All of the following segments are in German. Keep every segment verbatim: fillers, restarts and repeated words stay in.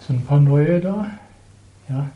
Sind ein paar neue da? Ja.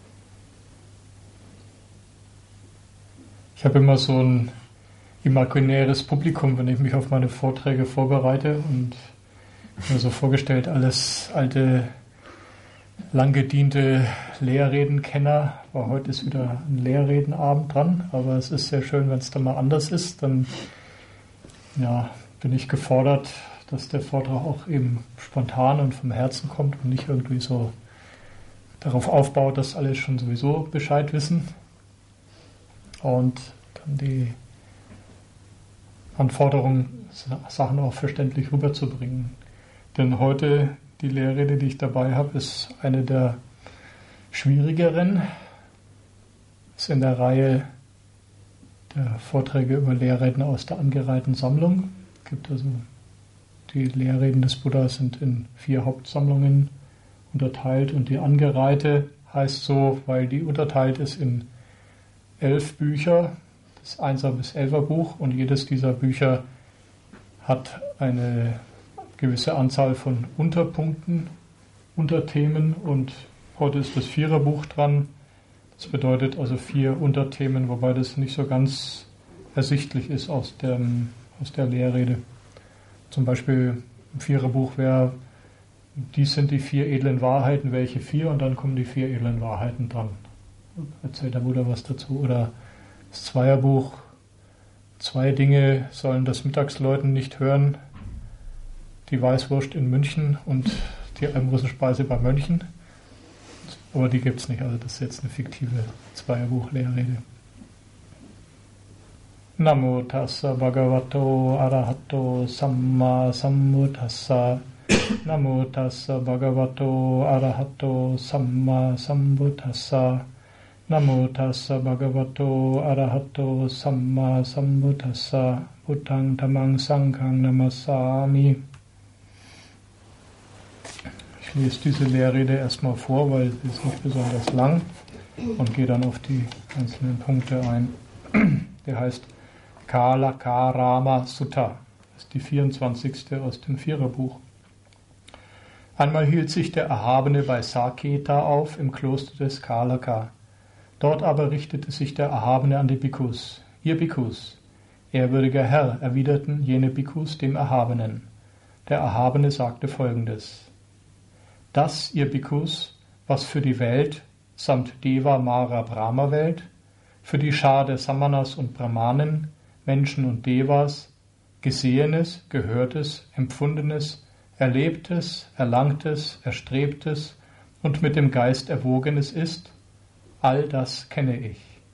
Ich habe immer so ein imaginäres Publikum, wenn ich mich auf meine Vorträge vorbereite und mir so vorgestellt, alles alte, lang gediente Lehrredenkenner, aber heute ist wieder ein Lehrredenabend dran, aber es ist sehr schön, wenn es dann mal anders ist, dann ja, bin ich gefordert, dass der Vortrag auch eben spontan und vom Herzen kommt und nicht irgendwie so darauf aufbaut, dass alle schon sowieso Bescheid wissen und dann die Anforderung, Sachen auch verständlich rüberzubringen. Denn heute, die Lehrrede, die ich dabei habe, ist eine der schwierigeren. Ist in der Reihe der Vorträge über Lehrreden aus der angereihten Sammlung. Es gibt also die Lehrreden des Buddha sind in vier Hauptsammlungen unterteilt und die angereihte heißt so, weil die unterteilt ist in elf Bücher, das Einser bis Elfer Buch, und jedes dieser Bücher hat eine gewisse Anzahl von Unterpunkten, Unterthemen, und heute ist das Viererbuch dran. Das bedeutet also vier Unterthemen, wobei das nicht so ganz ersichtlich ist aus, dem, aus der Lehrrede. Zum Beispiel im Viererbuch wäre, dies sind die vier edlen Wahrheiten, welche vier, und dann kommen die vier edlen Wahrheiten dran. Erzählt der Buddha was dazu. Oder das Zweierbuch, zwei Dinge sollen das Mittagsläuten nicht hören, die Weißwurst in München und die Almosenspeise bei Mönchen. Aber die gibt es nicht, also das ist jetzt eine fiktive Zweierbuch-Lehrrede. Namo tassa bhagavato arahato samma sambuddhassa. Namo tassa bhagavato arahato samma sambuddhassa. Namo tassa bhagavato arahato samma sambuddhassa. Buddhang dhammang sanghang namassami. Ich lese diese Lehrrede erstmal vor, weil sie ist nicht besonders lang, und gehe dann auf die einzelnen Punkte ein. Der heißt Kalakarama Sutta. Das ist die vierundzwanzigste aus dem Viererbuch. Einmal hielt sich der Erhabene bei Saketa auf im Kloster des Kalaka. Dort aber richtete sich der Erhabene an die Bhikkhus. Ihr Bhikkhus, ehrwürdiger Herr, erwiderten jene Bhikkhus dem Erhabenen. Der Erhabene sagte Folgendes: Das, ihr Bhikkhus, was für die Welt, samt Deva, Mara, Brahma-Welt, für die Schar der Samanas und Brahmanen, Menschen und Devas, Gesehenes, Gehörtes, Empfundenes, Erlebtes, Erlangtes, Erstrebtes und mit dem Geist Erwogenes ist, all das kenne ich.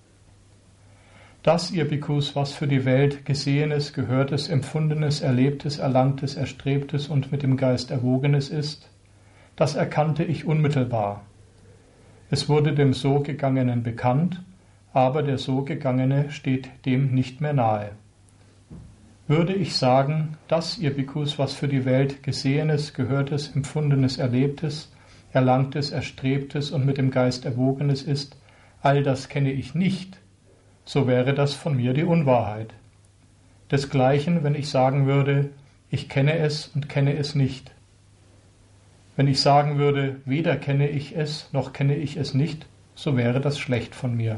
Das, ihr Bhikkhus, was für die Welt Gesehenes, Gehörtes, Empfundenes, Erlebtes, Erlangtes, Erstrebtes und mit dem Geist Erwogenes ist, das erkannte ich unmittelbar. Es wurde dem So Gegangenen bekannt, aber der So Gegangene steht dem nicht mehr nahe. Würde ich sagen, dass ihr Bhikkhus, was für die Welt Gesehenes, Gehörtes, Empfundenes, Erlebtes, Erlangtes, Erstrebtes und mit dem Geist Erwogenes ist, all das kenne ich nicht, so wäre das von mir die Unwahrheit. Desgleichen, wenn ich sagen würde, ich kenne es und kenne es nicht. Wenn ich sagen würde, weder kenne ich es, noch kenne ich es nicht, so wäre das schlecht von mir.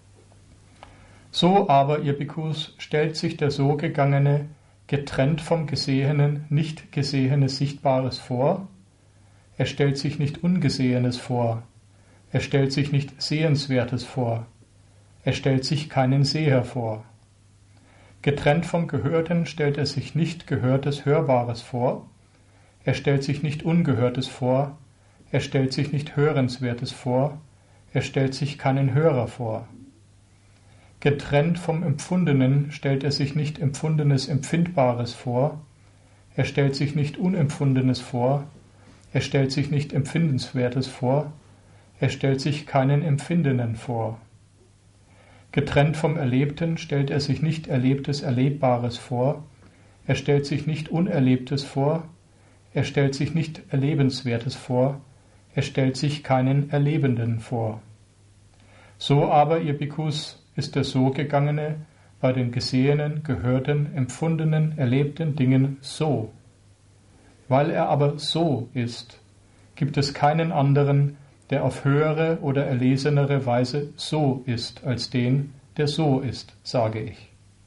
So aber, ihr Bhikkhus, stellt sich der So Gegangene getrennt vom Gesehenen nicht Gesehenes Sichtbares vor, er stellt sich nicht Ungesehenes vor, er stellt sich nicht Sehenswertes vor, er stellt sich keinen Seher vor. Getrennt vom Gehörten stellt er sich nicht Gehörtes Hörbares vor, er stellt sich nicht Ungehörtes vor, er stellt sich nicht Hörenswertes vor, er stellt sich keinen Hörer vor. Getrennt vom Empfundenen stellt er sich nicht Empfundenes Empfindbares vor, er stellt sich nicht Unempfundenes vor, er stellt sich nicht Empfindenswertes vor, er stellt sich keinen Empfindenden vor. Getrennt vom Erlebten stellt er sich nicht Erlebtes Erlebbares vor, er stellt sich nicht Unerlebtes vor, er stellt sich nicht Erlebenswertes vor, er stellt sich keinen Erlebenden vor. So aber, ihr Bhikkhus, ist der So Gegangene bei den gesehenen, gehörten, empfundenen, erlebten Dingen so. Weil er aber so ist, gibt es keinen anderen, der auf höhere oder erlesenere Weise so ist, als den, der so ist, sage ich.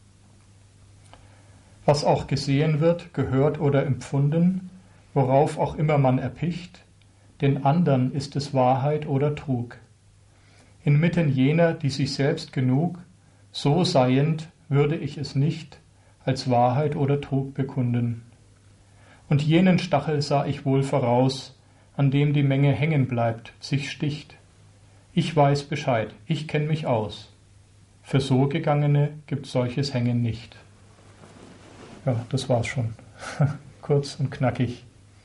Was auch gesehen wird, gehört oder empfunden, worauf auch immer man erpicht, den andern ist es Wahrheit oder Trug. Inmitten jener, die sich selbst genug, so seiend, würde ich es nicht als Wahrheit oder Trug bekunden. Und jenen Stachel sah ich wohl voraus, an dem die Menge hängen bleibt, sich sticht. Ich weiß Bescheid, ich kenn mich aus. Für so Gegangene gibt solches Hängen nicht. Ja, das war's schon. Kurz und knackig.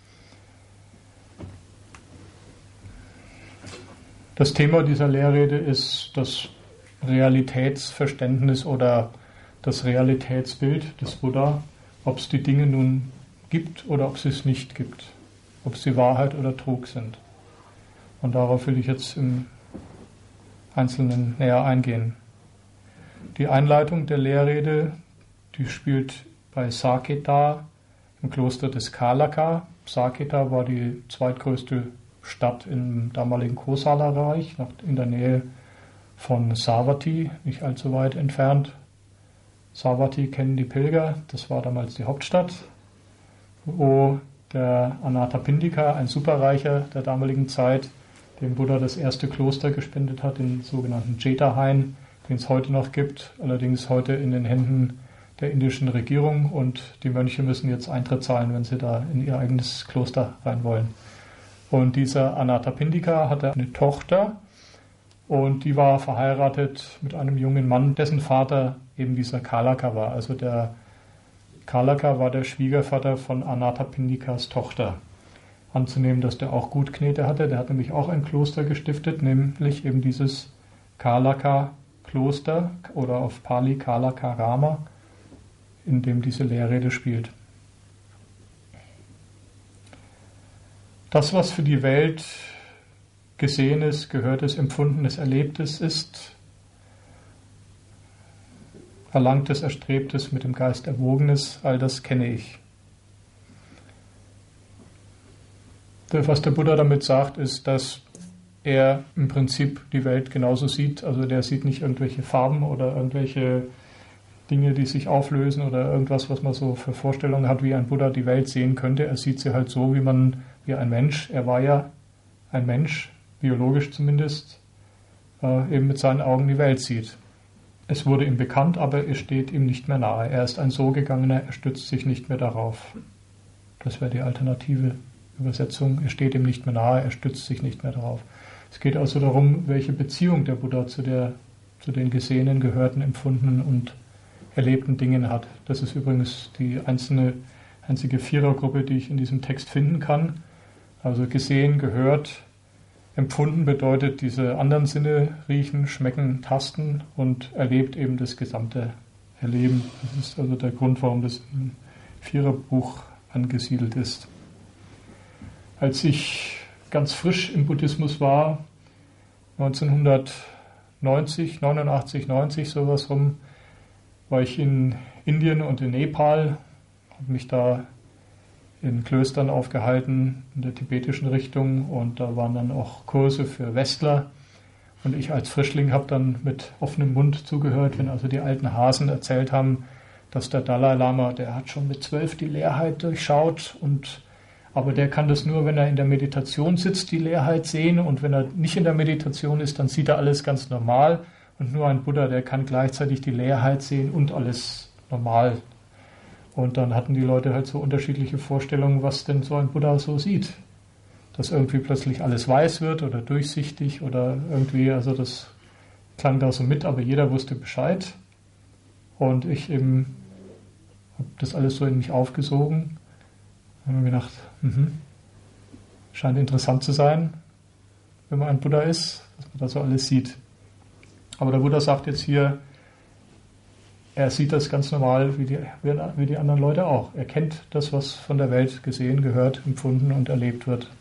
Das Thema dieser Lehrrede ist das Realitätsverständnis oder das Realitätsbild des Buddha, ob es die Dinge nun gibt oder ob es es nicht gibt, ob sie Wahrheit oder Trug sind. Und darauf will ich jetzt im Einzelnen näher eingehen. Die Einleitung der Lehrrede, die spielt bei Saketa im Kloster des Kalaka. Saketa war die zweitgrößte Stadt im damaligen Kosala-Reich, in der Nähe von Savatthi, nicht allzu weit entfernt. Savatthi kennen die Pilger, das war damals die Hauptstadt, wo der Anathapindika, ein Superreicher der damaligen Zeit, dem Buddha das erste Kloster gespendet hat, den sogenannten Jeta-Hain, den es heute noch gibt, allerdings heute in den Händen der indischen Regierung, und die Mönche müssen jetzt Eintritt zahlen, wenn sie da in ihr eigenes Kloster rein wollen. Und dieser Anathapindika hatte eine Tochter und die war verheiratet mit einem jungen Mann, dessen Vater eben dieser Kalaka war. Also der Kalaka war der Schwiegervater von Anathapindikas Tochter. Anzunehmen, dass der auch gut Knete hatte. Der hat nämlich auch ein Kloster gestiftet, nämlich eben dieses Kalaka-Kloster oder auf Pali Kalaka-Rama, in dem diese Lehrrede spielt. Das, was für die Welt Gesehenes, Gehörtes, Empfundenes, Erlebtes ist, Erlangtes, Erstrebtes, mit dem Geist Erwogenes, all das kenne ich. Was der Buddha damit sagt, ist, dass er im Prinzip die Welt genauso sieht. Also der sieht nicht irgendwelche Farben oder irgendwelche Dinge, die sich auflösen oder irgendwas, was man so für Vorstellungen hat, wie ein Buddha die Welt sehen könnte. Er sieht sie halt so, wie man, wie ein Mensch, er war ja ein Mensch, biologisch zumindest, äh, eben mit seinen Augen die Welt sieht. Es wurde ihm bekannt, aber es steht ihm nicht mehr nahe. Er ist ein so Gegangener, er stützt sich nicht mehr darauf. Das wäre die alternative Übersetzung. Er steht ihm nicht mehr nahe, er stützt sich nicht mehr darauf. Es geht also darum, welche Beziehung der Buddha zu, der, zu den gesehenen, gehörten, empfundenen und erlebten Dingen hat. Das ist übrigens die einzelne, einzige Vierergruppe, die ich in diesem Text finden kann. Also gesehen, gehört, empfunden bedeutet diese anderen Sinne, riechen, schmecken, tasten, und erlebt eben das gesamte Erleben. Das ist also der Grund, warum das im Viererbuch angesiedelt ist. Als ich ganz frisch im Buddhismus war, neunzehnhundertneunzig, neunundachtzig, neunzig, sowas rum, war ich in Indien und in Nepal, habe mich da in Klöstern aufgehalten, in der tibetischen Richtung, und da waren dann auch Kurse für Westler. Und ich als Frischling habe dann mit offenem Mund zugehört, wenn also die alten Hasen erzählt haben, dass der Dalai Lama, der hat schon mit zwölf die Leerheit durchschaut, und aber der kann das nur, wenn er in der Meditation sitzt, die Leerheit sehen, und wenn er nicht in der Meditation ist, dann sieht er alles ganz normal, und nur ein Buddha, der kann gleichzeitig die Leerheit sehen und alles normal. Und dann hatten die Leute halt so unterschiedliche Vorstellungen, was denn so ein Buddha so sieht. Dass irgendwie plötzlich alles weiß wird oder durchsichtig oder irgendwie, also das klang da so mit, aber jeder wusste Bescheid. Und ich eben habe das alles so in mich aufgesogen. Und habe mir gedacht, mhm, scheint interessant zu sein, wenn man ein Buddha ist, was man da so alles sieht. Aber der Buddha sagt jetzt hier, er sieht das ganz normal wie die, wie die anderen Leute auch. Er kennt das, was von der Welt gesehen, gehört, empfunden und erlebt wird.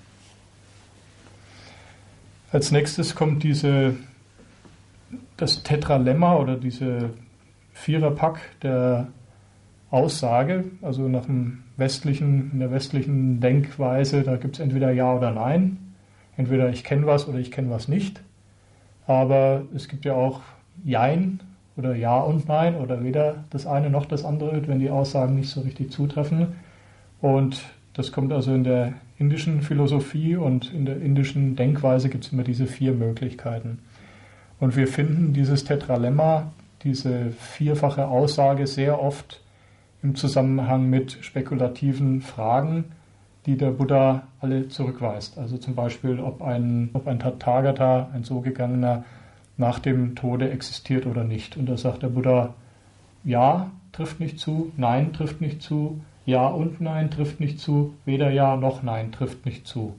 Als nächstes kommt diese, das Tetralemma oder diese Viererpack der Aussage, also nach dem westlichen, in der westlichen Denkweise, da gibt es entweder Ja oder Nein, entweder ich kenne was oder ich kenne was nicht, aber es gibt ja auch Jein oder Ja und Nein oder weder das eine noch das andere, wenn die Aussagen nicht so richtig zutreffen. Und das kommt also in der indischen Philosophie und in der indischen Denkweise gibt es immer diese vier Möglichkeiten. Und wir finden dieses Tetralemma, diese vierfache Aussage sehr oft im Zusammenhang mit spekulativen Fragen, die der Buddha alle zurückweist. Also zum Beispiel, ob ein, ob ein Tathagata, ein so gegangener, nach dem Tode existiert oder nicht. Und da sagt der Buddha, ja, trifft nicht zu, nein, trifft nicht zu, ja und nein, trifft nicht zu, weder ja noch nein, trifft nicht zu.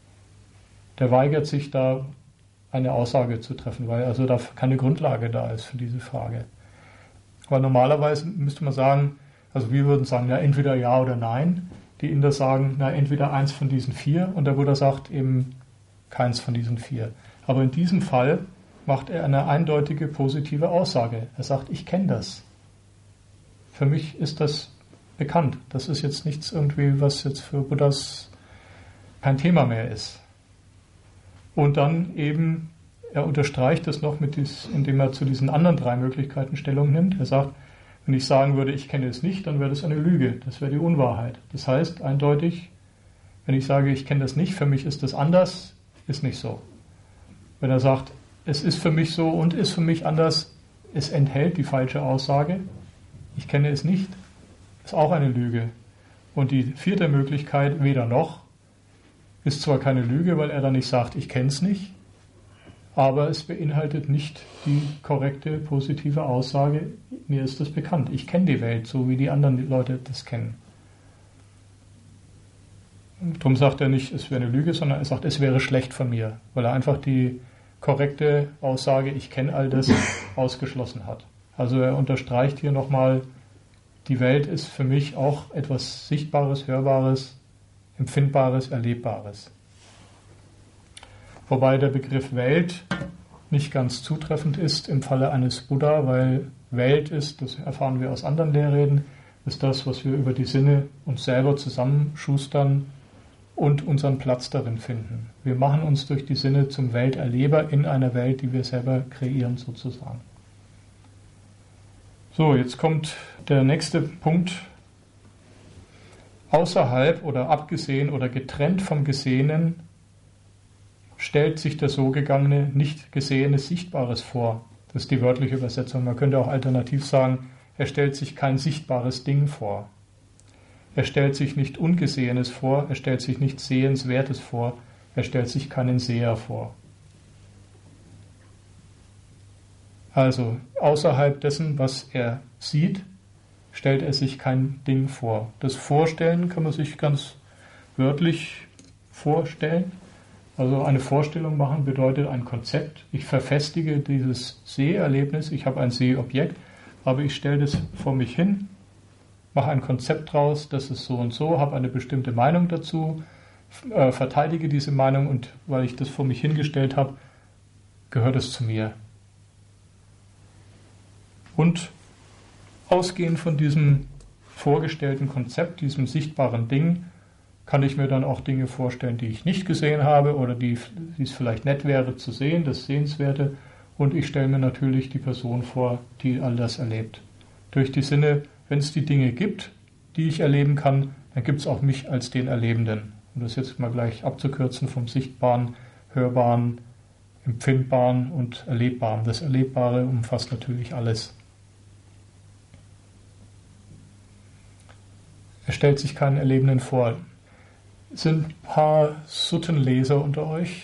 Der weigert sich da, eine Aussage zu treffen, weil also da keine Grundlage da ist für diese Frage. Aber normalerweise müsste man sagen, also wir würden sagen, ja, entweder ja oder nein. Die Inder sagen, na, entweder eins von diesen vier, und der Buddha sagt eben keins von diesen vier. Aber in diesem Fall macht er eine eindeutige positive Aussage. Er sagt, ich kenne das. Für mich ist das bekannt. Das ist jetzt nichts irgendwie, was jetzt für Buddhas kein Thema mehr ist. Und dann eben, er unterstreicht das noch, mit dies, indem er zu diesen anderen drei Möglichkeiten Stellung nimmt. Er sagt, wenn ich sagen würde, ich kenne es nicht, dann wäre das eine Lüge. Das wäre die Unwahrheit. Das heißt eindeutig, wenn ich sage, ich kenne das nicht, für mich ist das anders, ist nicht so. Wenn er sagt, es ist für mich so und ist für mich anders, es enthält die falsche Aussage, ich kenne es nicht, ist auch eine Lüge. Und die vierte Möglichkeit, weder noch, ist zwar keine Lüge, weil er dann nicht sagt, ich kenne es nicht, aber es beinhaltet nicht die korrekte, positive Aussage, mir ist das bekannt. Ich kenne die Welt, so wie die anderen Leute das kennen. Und darum sagt er nicht, es wäre eine Lüge, sondern er sagt, es wäre schlecht von mir, weil er einfach die korrekte Aussage, ich kenne all das, ausgeschlossen hat. Also er unterstreicht hier nochmal, die Welt ist für mich auch etwas Sichtbares, Hörbares, Empfindbares, Erlebbares. Wobei der Begriff Welt nicht ganz zutreffend ist im Falle eines Buddha, weil Welt ist, das erfahren wir aus anderen Lehrreden, ist das, was wir über die Sinne uns selber zusammenschustern und unseren Platz darin finden. Wir machen uns durch die Sinne zum Welterleber in einer Welt, die wir selber kreieren sozusagen. So, jetzt kommt der nächste Punkt. Außerhalb oder abgesehen oder getrennt vom Gesehenen stellt sich der so gegangene nicht Gesehenes Sichtbares vor. Das ist die wörtliche Übersetzung. Man könnte auch alternativ sagen, er stellt sich kein sichtbares Ding vor. Er stellt sich nicht Ungesehenes vor, er stellt sich nicht Sehenswertes vor, er stellt sich keinen Seher vor. Also außerhalb dessen, was er sieht, stellt er sich kein Ding vor. Das Vorstellen kann man sich ganz wörtlich vorstellen. Also eine Vorstellung machen bedeutet ein Konzept. Ich verfestige dieses Seherlebnis, ich habe ein Sehobjekt, aber ich stelle das vor mich hin, mache ein Konzept draus, das ist so und so, habe eine bestimmte Meinung dazu, äh, verteidige diese Meinung und weil ich das vor mich hingestellt habe, gehört es zu mir. Und ausgehend von diesem vorgestellten Konzept, diesem sichtbaren Ding, kann ich mir dann auch Dinge vorstellen, die ich nicht gesehen habe oder die, die es vielleicht nett wäre zu sehen, das Sehenswerte. Und ich stelle mir natürlich die Person vor, die all das erlebt. Durch die Sinne, wenn es die Dinge gibt, die ich erleben kann, dann gibt es auch mich als den Erlebenden. Um das jetzt mal gleich abzukürzen vom Sichtbaren, Hörbaren, Empfindbaren und Erlebbaren. Das Erlebbare umfasst natürlich alles. Er stellt sich keinen Erlebenden vor. Es sind ein paar Suttenleser unter euch.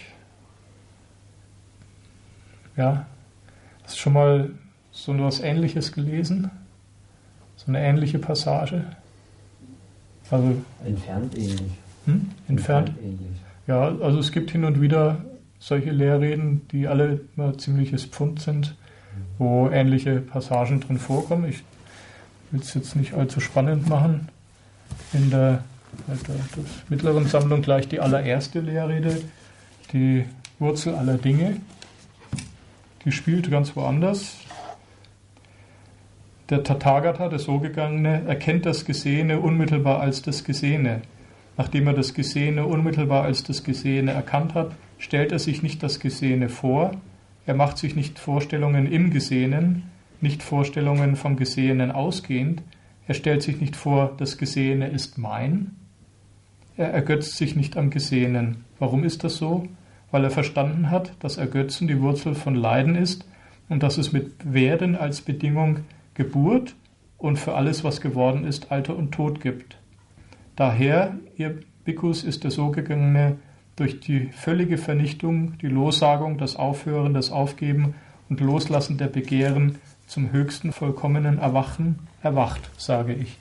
Ja, hast du schon mal so etwas Ähnliches gelesen? So eine ähnliche Passage? Also, entfernt ähnlich. Hm? Entfernt? Entfernt ähnlich. Ja, also es gibt hin und wieder solche Lehrreden, die alle immer ziemliches Pfund sind, wo ähnliche Passagen drin vorkommen. Ich will es jetzt nicht allzu spannend machen. In der, der, der mittleren Sammlung gleich die allererste Lehrrede, die Wurzel aller Dinge. Die spielt ganz woanders. Der Tathagata, der So-Gegangene, erkennt das Gesehene unmittelbar als das Gesehene. Nachdem er das Gesehene unmittelbar als das Gesehene erkannt hat, stellt er sich nicht das Gesehene vor, er macht sich nicht Vorstellungen im Gesehenen, nicht Vorstellungen vom Gesehenen ausgehend, er stellt sich nicht vor, das Gesehene ist mein, er ergötzt sich nicht am Gesehenen. Warum ist das so? Weil er verstanden hat, dass Ergötzen die Wurzel von Leiden ist und dass es mit Werden als Bedingung Geburt und für alles, was geworden ist, Alter und Tod gibt. Daher, ihr Bhikkhus, ist der So-Gegangene durch die völlige Vernichtung, die Lossagung, das Aufhören, das Aufgeben und Loslassen der Begehren zum höchsten vollkommenen Erwachen erwacht, sage ich.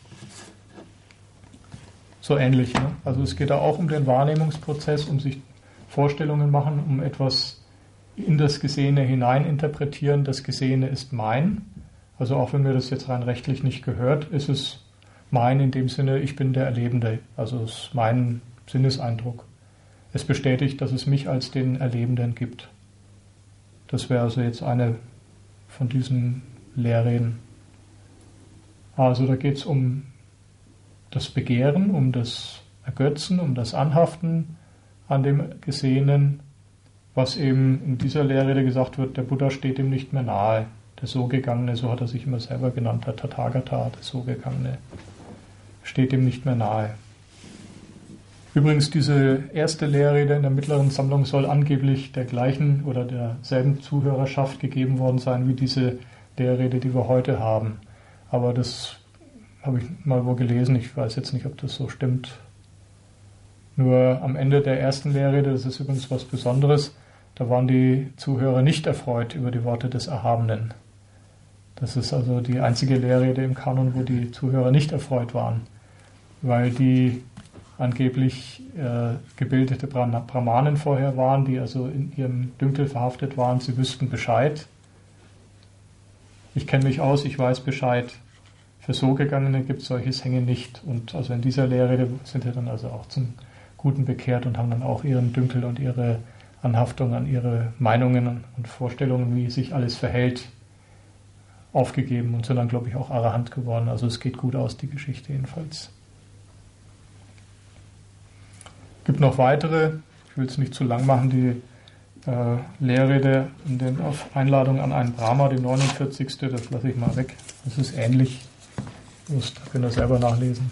So ähnlich. Ne? Also es geht da auch um den Wahrnehmungsprozess, um sich Vorstellungen machen, um etwas in das Gesehene hineininterpretieren. Das Gesehene ist mein. Also auch wenn mir das jetzt rein rechtlich nicht gehört, ist es mein in dem Sinne, ich bin der Erlebende. Also es ist mein Sinneseindruck. Es bestätigt, dass es mich als den Erlebenden gibt. Das wäre also jetzt eine von diesen Lehrreden. Also da geht es um das Begehren, um das Ergötzen, um das Anhaften an dem Gesehenen, was eben in dieser Lehrrede gesagt wird, der Buddha steht ihm nicht mehr nahe. Der So-Gegangene, so hat er sich immer selber genannt, der Tathagata, der So-Gegangene, steht ihm nicht mehr nahe. Übrigens, diese erste Lehrrede in der mittleren Sammlung soll angeblich der gleichen oder derselben Zuhörerschaft gegeben worden sein wie diese Lehrrede, die wir heute haben. Aber das habe ich mal wo gelesen, ich weiß jetzt nicht, ob das so stimmt. Nur am Ende der ersten Lehrrede, das ist übrigens was Besonderes, da waren die Zuhörer nicht erfreut über die Worte des Erhabenen. Das ist also die einzige Lehrrede im Kanon, wo die Zuhörer nicht erfreut waren, weil die angeblich äh, gebildete Brahmanen vorher waren, die also in ihrem Dünkel verhaftet waren, sie wüssten Bescheid. Ich kenne mich aus, ich weiß Bescheid. Für So-Gegangene gibt es solches Hängen nicht. Und also in dieser Lehrrede sind sie dann also auch zum Guten bekehrt und haben dann auch ihren Dünkel und ihre Anhaftung an ihre Meinungen und Vorstellungen, wie sich alles verhält, aufgegeben und sind dann, glaube ich, auch Arahant geworden. Also es geht gut aus, die Geschichte jedenfalls. Es gibt noch weitere, ich will es nicht zu lang machen, die äh, Lehrrede in den, auf Einladung an einen Brahma, die neunundvierzigste, das lasse ich mal weg. Das ist ähnlich, das könnt ihr selber nachlesen.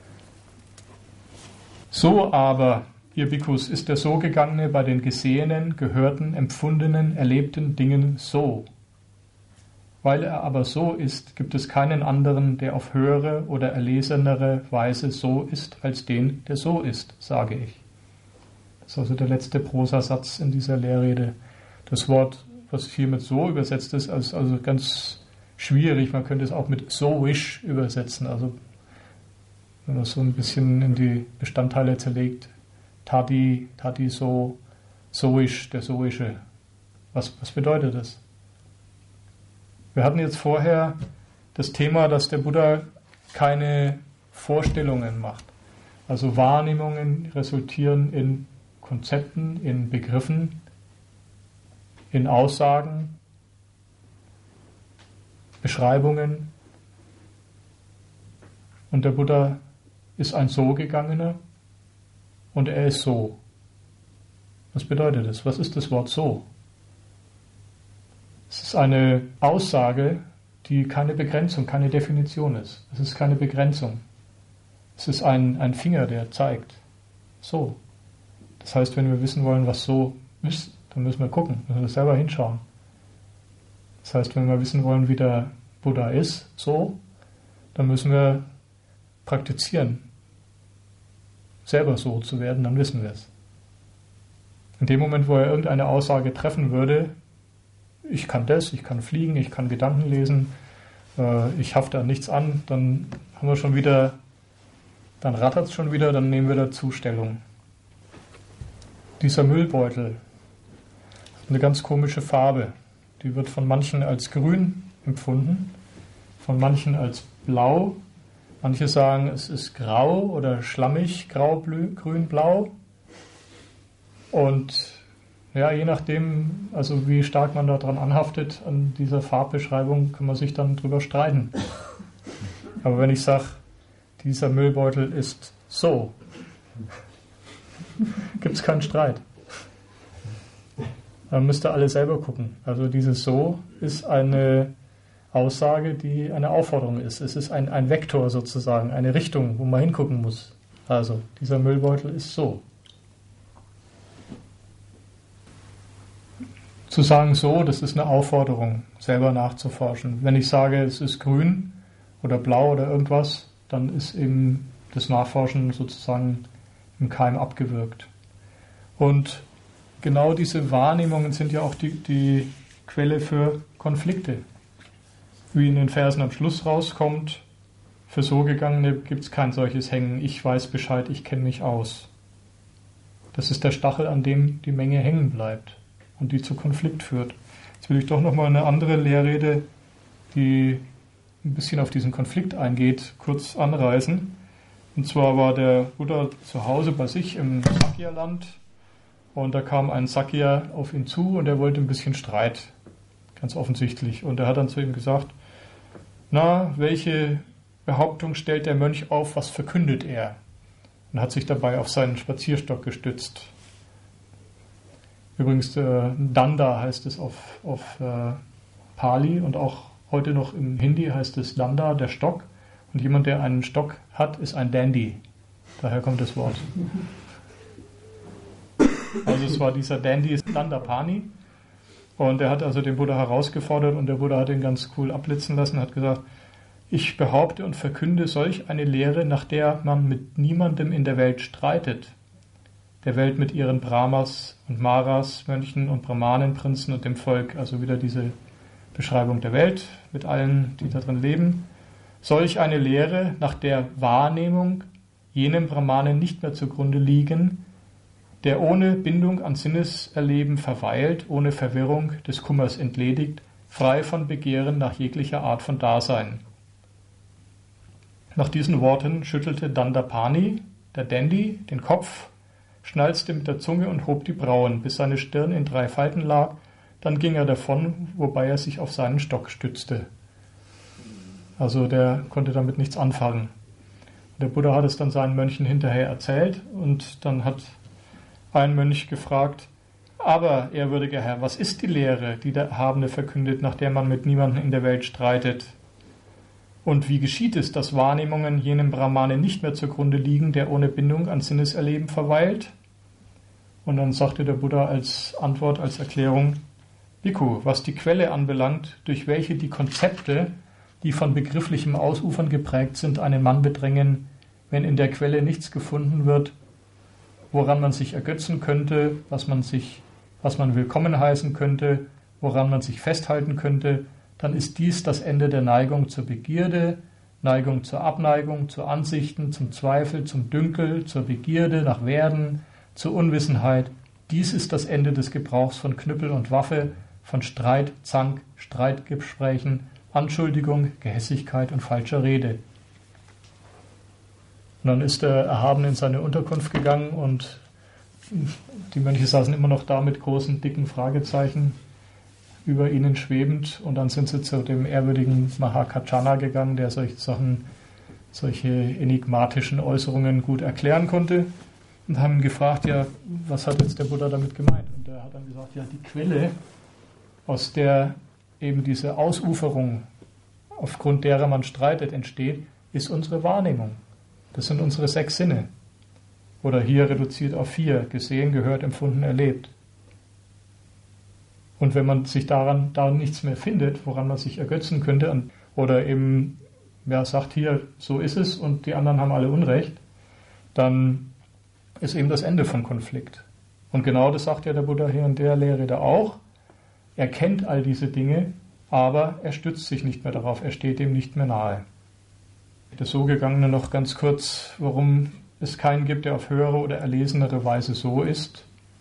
So aber, ihr Bhikkhus, ist der So-Gegangene bei den gesehenen, gehörten, empfundenen, erlebten Dingen so. Weil er aber so ist, gibt es keinen anderen, der auf höhere oder erlesenere Weise so ist, als den, der so ist, sage ich. Das ist also der letzte Prosasatz in dieser Lehrrede. Das Wort, was hier mit so übersetzt ist, ist also ganz schwierig. Man könnte es auch mit so-ish übersetzen. Also wenn man es so ein bisschen in die Bestandteile zerlegt. Tadi, Tadi so, so-ish, der so-ische. Was, was bedeutet das? Wir hatten jetzt vorher das Thema, dass der Buddha keine Vorstellungen macht. Also Wahrnehmungen resultieren in Konzepten, in Begriffen, in Aussagen, Beschreibungen. Und der Buddha ist ein So-Gegangener und er ist so. Was bedeutet das? Was ist das Wort so? Es ist eine Aussage, die keine Begrenzung, keine Definition ist. Es ist keine Begrenzung. Es ist ein, ein Finger, der zeigt. So. Das heißt, wenn wir wissen wollen, was so ist, dann müssen wir gucken, müssen wir selber hinschauen. Das heißt, wenn wir wissen wollen, wie der Buddha ist, so, dann müssen wir praktizieren, selber so zu werden, dann wissen wir es. In dem Moment, wo er irgendeine Aussage treffen würde, ich kann das, ich kann fliegen, ich kann Gedanken lesen, äh, ich hafte an nichts an, dann haben wir schon wieder, dann rattert es schon wieder, dann nehmen wir da Zustellung. Dieser Müllbeutel hat eine ganz komische Farbe. Die wird von manchen als grün empfunden, von manchen als blau. Manche sagen, es ist grau oder schlammig, grau, grün, blau. Und Ja, je nachdem, also wie stark man daran anhaftet, an dieser Farbbeschreibung, kann man sich dann drüber streiten. Aber wenn ich sage, dieser Müllbeutel ist so, gibt es keinen Streit. Dann müsst ihr alle selber gucken. Also dieses so ist eine Aussage, die eine Aufforderung ist. Es ist ein, ein Vektor sozusagen, eine Richtung, wo man hingucken muss. Also, dieser Müllbeutel ist so. Zu sagen so, das ist eine Aufforderung, selber nachzuforschen. Wenn ich sage, es ist grün oder blau oder irgendwas, dann ist eben das Nachforschen sozusagen im Keim abgewürgt. Und genau diese Wahrnehmungen sind ja auch die, die Quelle für Konflikte. Wie in den Versen am Schluss rauskommt, für so Gegangene gibt es kein solches Hängen. Ich weiß Bescheid, ich kenne mich aus. Das ist der Stachel, an dem die Menge hängen bleibt und die zu Konflikt führt. Jetzt will ich doch nochmal eine andere Lehrrede, die ein bisschen auf diesen Konflikt eingeht, kurz anreißen. Und zwar war der Buddha zu Hause bei sich im Sakya-Land und da kam ein Sakya auf ihn zu und er wollte ein bisschen Streit, ganz offensichtlich. Und er hat dann zu ihm gesagt, na, welche Behauptung stellt der Mönch auf, was verkündet er? Und hat sich dabei auf seinen Spazierstock gestützt. Übrigens, äh, Danda heißt es auf, auf äh, Pali und auch heute noch im Hindi heißt es Danda, der Stock. Und jemand, der einen Stock hat, ist ein Dandy. Daher kommt das Wort. Also es war dieser Dandy Dandapani. Und er hat also den Buddha herausgefordert und der Buddha hat ihn ganz cool abblitzen lassen, hat gesagt, ich behaupte und verkünde solch eine Lehre, nach der man mit niemandem in der Welt streitet. Der Welt mit ihren Brahmas und Maras, Mönchen und Brahmanenprinzen und dem Volk. Also wieder diese Beschreibung der Welt mit allen, die da drin leben. Solch eine Lehre, nach der Wahrnehmung jenem Brahmanen nicht mehr zugrunde liegen, der ohne Bindung an Sinneserleben verweilt, ohne Verwirrung des Kummers entledigt, frei von Begehren nach jeglicher Art von Dasein. Nach diesen Worten schüttelte Dandapani, der Dandy, den Kopf, schnalzte mit der Zunge und hob die Brauen, bis seine Stirn in drei Falten lag, dann ging er davon, wobei er sich auf seinen Stock stützte. Also der konnte damit nichts anfangen. Der Buddha hat es dann seinen Mönchen hinterher erzählt und dann hat ein Mönch gefragt, aber, ehrwürdiger Herr, was ist die Lehre, die der Erhabene verkündet, nach der man mit niemandem in der Welt streitet? Und wie geschieht es, dass Wahrnehmungen jenem Brahmanen nicht mehr zugrunde liegen, der ohne Bindung an Sinneserleben verweilt? Und dann sagte der Buddha als Antwort, als Erklärung, Bhikkhu, was die Quelle anbelangt, durch welche die Konzepte, die von begrifflichem Ausufern geprägt sind, einen Mann bedrängen, wenn in der Quelle nichts gefunden wird, woran man sich ergötzen könnte, was man sich, was man willkommen heißen könnte, woran man sich festhalten könnte, dann ist dies das Ende der Neigung zur Begierde, Neigung zur Abneigung, zu Ansichten, zum Zweifel, zum Dünkel, zur Begierde nach Werden, zur Unwissenheit. Dies ist das Ende des Gebrauchs von Knüppel und Waffe, von Streit, Zank, Streitgesprächen, Anschuldigung, Gehässigkeit und falscher Rede. Und dann ist der Erhabene in seine Unterkunft gegangen und die Mönche saßen immer noch da mit großen, dicken Fragezeichen über ihnen schwebend und dann sind sie zu dem ehrwürdigen Mahakachana gegangen, der solche Sachen, solche enigmatischen Äußerungen gut erklären konnte und haben gefragt, ja, was hat jetzt der Buddha damit gemeint? Und der hat dann gesagt, ja, die Quelle, aus der eben diese Ausuferung, aufgrund derer man streitet, entsteht, ist unsere Wahrnehmung. Das sind unsere sechs Sinne. Oder hier reduziert auf vier, gesehen, gehört, empfunden, erlebt. Und wenn man sich daran, daran nichts mehr findet, woran man sich ergötzen könnte, oder eben ja, sagt hier, so ist es und die anderen haben alle Unrecht, dann ist eben das Ende von Konflikt. Und genau das sagt ja der Buddha hier in der Lehre da auch. Er kennt all diese Dinge, aber er stützt sich nicht mehr darauf, er steht dem nicht mehr nahe. Das so Gegangene noch ganz kurz, warum es keinen gibt, der auf höhere oder erlesenere Weise so ist.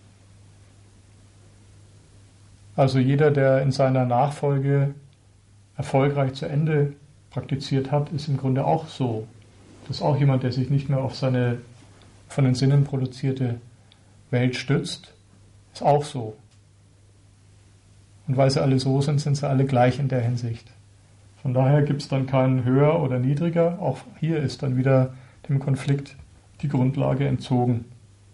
Also jeder, der in seiner Nachfolge erfolgreich zu Ende praktiziert hat, ist im Grunde auch so. Das ist auch jemand, der sich nicht mehr auf seine von den Sinnen produzierte Welt stützt, ist auch so. Und weil sie alle so sind, sind sie alle gleich in der Hinsicht. Von daher gibt es dann keinen höher oder niedriger. Auch hier ist dann wieder dem Konflikt die Grundlage entzogen.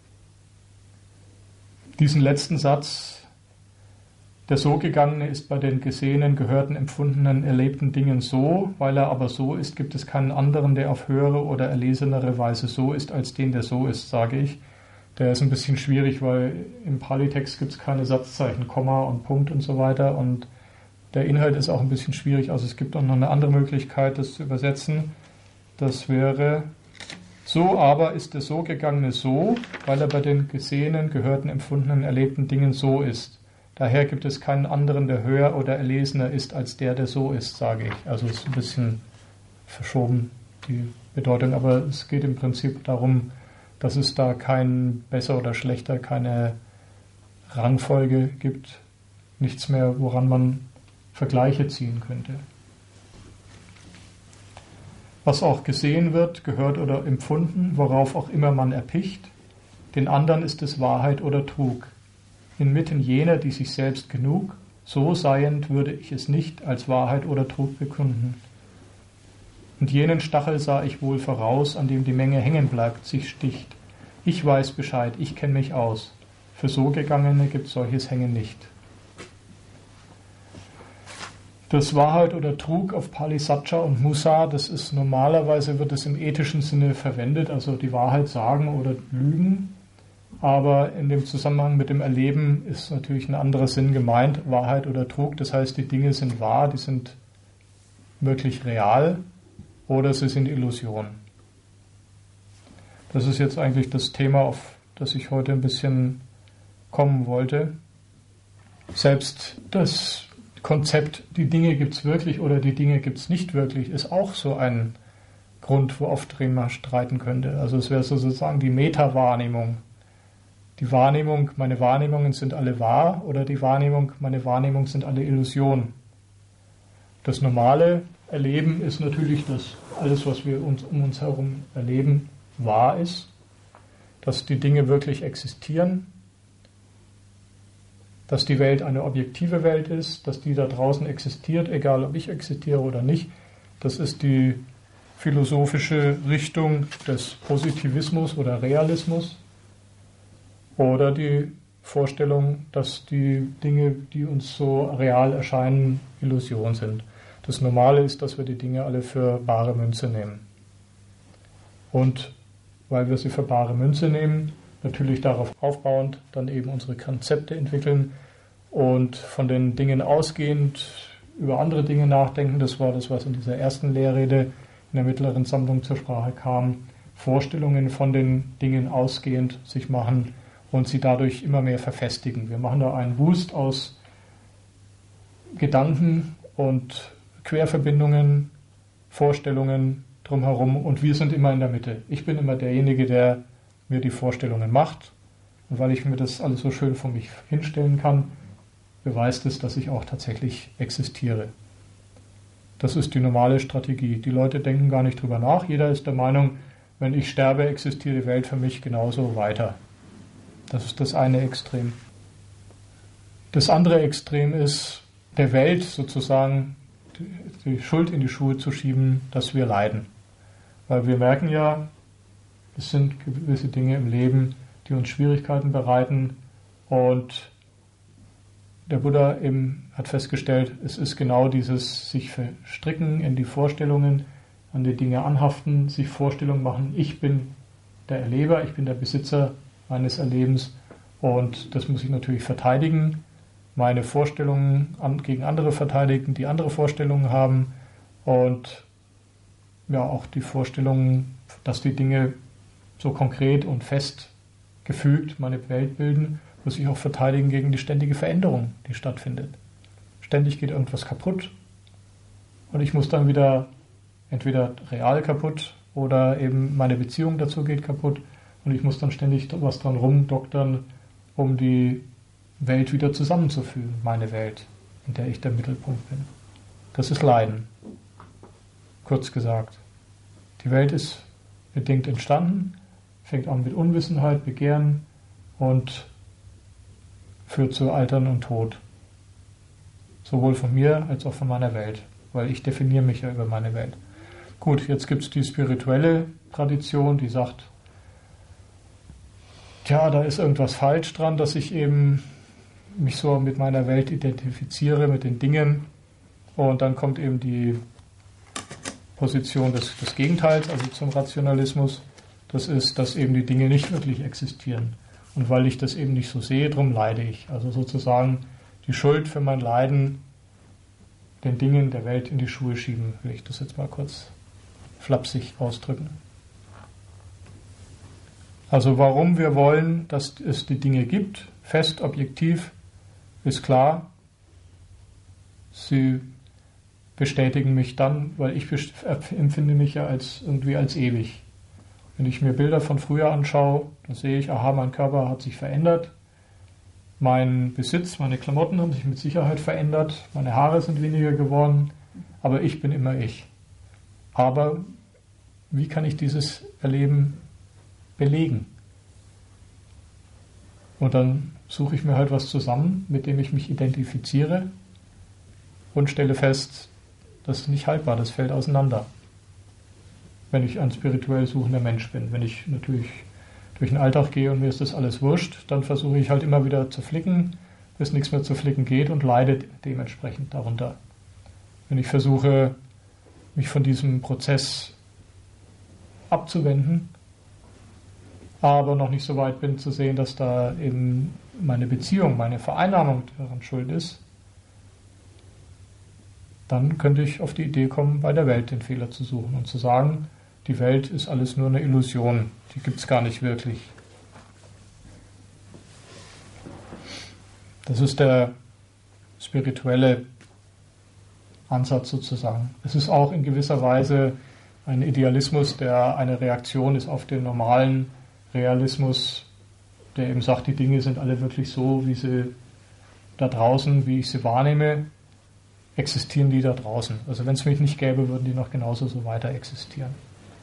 Diesen letzten Satz, der so Gegangene ist bei den gesehenen, gehörten, empfundenen, erlebten Dingen so, weil er aber so ist, gibt es keinen anderen, der auf höhere oder erlesenere Weise so ist, als den, der so ist, sage ich. Der ist ein bisschen schwierig, weil im Pali-Text gibt es keine Satzzeichen, Komma und Punkt und so weiter, und der Inhalt ist auch ein bisschen schwierig. Also es gibt auch noch eine andere Möglichkeit, das zu übersetzen. Das wäre: So aber ist der so Gegangene so, weil er bei den gesehenen, gehörten, empfundenen, erlebten Dingen so ist. Daher gibt es keinen anderen, der höher oder erlesener ist, als der, der so ist, sage ich. Also es ist ein bisschen verschoben, die Bedeutung, aber es geht im Prinzip darum, dass es da kein besser oder schlechter, keine Rangfolge gibt, nichts mehr, woran man Vergleiche ziehen könnte. Was auch gesehen wird, gehört oder empfunden, worauf auch immer man erpicht, den anderen ist es Wahrheit oder Trug. Inmitten jener, die sich selbst genug, so seiend würde ich es nicht als Wahrheit oder Trug bekunden. Und jenen Stachel sah ich wohl voraus, an dem die Menge hängen bleibt, sich sticht. Ich weiß Bescheid, ich kenne mich aus. Für so Gegangene gibt solches Hängen nicht. Das Wahrheit oder Trug auf Pali Satya und Musa, das ist normalerweise, wird es im ethischen Sinne verwendet, also die Wahrheit sagen oder lügen. Aber in dem Zusammenhang mit dem Erleben ist natürlich ein anderer Sinn gemeint, Wahrheit oder Trug. Das heißt, die Dinge sind wahr, die sind wirklich real oder sie sind Illusion. Das ist jetzt eigentlich das Thema, auf das ich heute ein bisschen kommen wollte. Selbst das Konzept, die Dinge gibt es wirklich oder die Dinge gibt es nicht wirklich, ist auch so ein Grund, wo oft man streiten könnte. Also es wäre sozusagen die Meta-Wahrnehmung. Die Wahrnehmung, meine Wahrnehmungen sind alle wahr, oder die Wahrnehmung, meine Wahrnehmungen sind alle Illusion. Das normale Erleben ist natürlich, dass alles, was wir uns um uns herum erleben, wahr ist, dass die Dinge wirklich existieren, dass die Welt eine objektive Welt ist, dass die da draußen existiert, egal ob ich existiere oder nicht. Das ist die philosophische Richtung des Positivismus oder Realismus. Oder die Vorstellung, dass die Dinge, die uns so real erscheinen, Illusion sind. Das Normale ist, dass wir die Dinge alle für bare Münze nehmen. Und weil wir sie für bare Münze nehmen, natürlich darauf aufbauend dann eben unsere Konzepte entwickeln und von den Dingen ausgehend über andere Dinge nachdenken. Das war das, was in dieser ersten Lehrrede in der mittleren Sammlung zur Sprache kam. Vorstellungen von den Dingen ausgehend sich machen und sie dadurch immer mehr verfestigen. Wir machen da einen Wust aus Gedanken und Querverbindungen, Vorstellungen drumherum, und wir sind immer in der Mitte. Ich bin immer derjenige, der mir die Vorstellungen macht, und weil ich mir das alles so schön vor mich hinstellen kann, beweist es, dass ich auch tatsächlich existiere. Das ist die normale Strategie. Die Leute denken gar nicht drüber nach. Jeder ist der Meinung, wenn ich sterbe, existiert die Welt für mich genauso weiter. Das ist das eine Extrem. Das andere Extrem ist, der Welt sozusagen die Schuld in die Schuhe zu schieben, dass wir leiden. Weil wir merken ja, es sind gewisse Dinge im Leben, die uns Schwierigkeiten bereiten, und der Buddha eben hat festgestellt, es ist genau dieses sich verstricken in die Vorstellungen, an die Dinge anhaften, sich Vorstellungen machen, ich bin der Erleber, ich bin der Besitzer meines Erlebens, und das muss ich natürlich verteidigen, meine Vorstellungen an, gegen andere verteidigen, die andere Vorstellungen haben, und ja auch die Vorstellungen, dass die Dinge so konkret und fest gefügt meine Welt bilden, muss ich auch verteidigen gegen die ständige Veränderung, die stattfindet. Ständig geht irgendwas kaputt und ich muss dann wieder entweder real kaputt oder eben meine Beziehung dazu geht kaputt, und ich muss dann ständig was dran rumdoktern, um die Welt wieder zusammenzufügen, meine Welt, in der ich der Mittelpunkt bin. Das ist Leiden, kurz gesagt. Die Welt ist bedingt entstanden, fängt an mit Unwissenheit, Begehren und führt zu Altern und Tod. Sowohl von mir als auch von meiner Welt, weil ich definiere mich ja über meine Welt. Gut, jetzt gibt es die spirituelle Tradition, die sagt, tja, da ist irgendwas falsch dran, dass ich eben mich so mit meiner Welt identifiziere, mit den Dingen. Und dann kommt eben die Position des, des Gegenteils, also zum Rationalismus. Das ist, dass eben die Dinge nicht wirklich existieren. Und weil ich das eben nicht so sehe, darum leide ich. Also sozusagen die Schuld für mein Leiden den Dingen der Welt in die Schuhe schieben, will ich das jetzt mal kurz flapsig ausdrücken. Also warum wir wollen, dass es die Dinge gibt, fest, objektiv, ist klar. Sie bestätigen mich dann, weil ich empfinde mich ja als irgendwie als ewig. Wenn ich mir Bilder von früher anschaue, dann sehe ich, aha, mein Körper hat sich verändert, mein Besitz, meine Klamotten haben sich mit Sicherheit verändert, meine Haare sind weniger geworden, aber ich bin immer ich. Aber wie kann ich dieses Erleben belegen? Und dann suche ich mir halt was zusammen, mit dem ich mich identifiziere und stelle fest, das ist nicht haltbar, das fällt auseinander. Wenn ich ein spirituell suchender Mensch bin. Wenn ich natürlich durch den Alltag gehe und mir ist das alles wurscht, dann versuche ich halt immer wieder zu flicken, bis nichts mehr zu flicken geht und leide dementsprechend darunter. Wenn ich versuche, mich von diesem Prozess abzuwenden, aber noch nicht so weit bin zu sehen, dass da eben meine Beziehung, meine Vereinnahmung daran schuld ist, dann könnte ich auf die Idee kommen, bei der Welt den Fehler zu suchen und zu sagen, die Welt ist alles nur eine Illusion, die gibt es gar nicht wirklich. Das ist der spirituelle Ansatz sozusagen. Es ist auch in gewisser Weise ein Idealismus, der eine Reaktion ist auf den normalen Realismus, der eben sagt, die Dinge sind alle wirklich so, wie sie da draußen, wie ich sie wahrnehme, existieren die da draußen. Also wenn es mich nicht gäbe, würden die noch genauso so weiter existieren.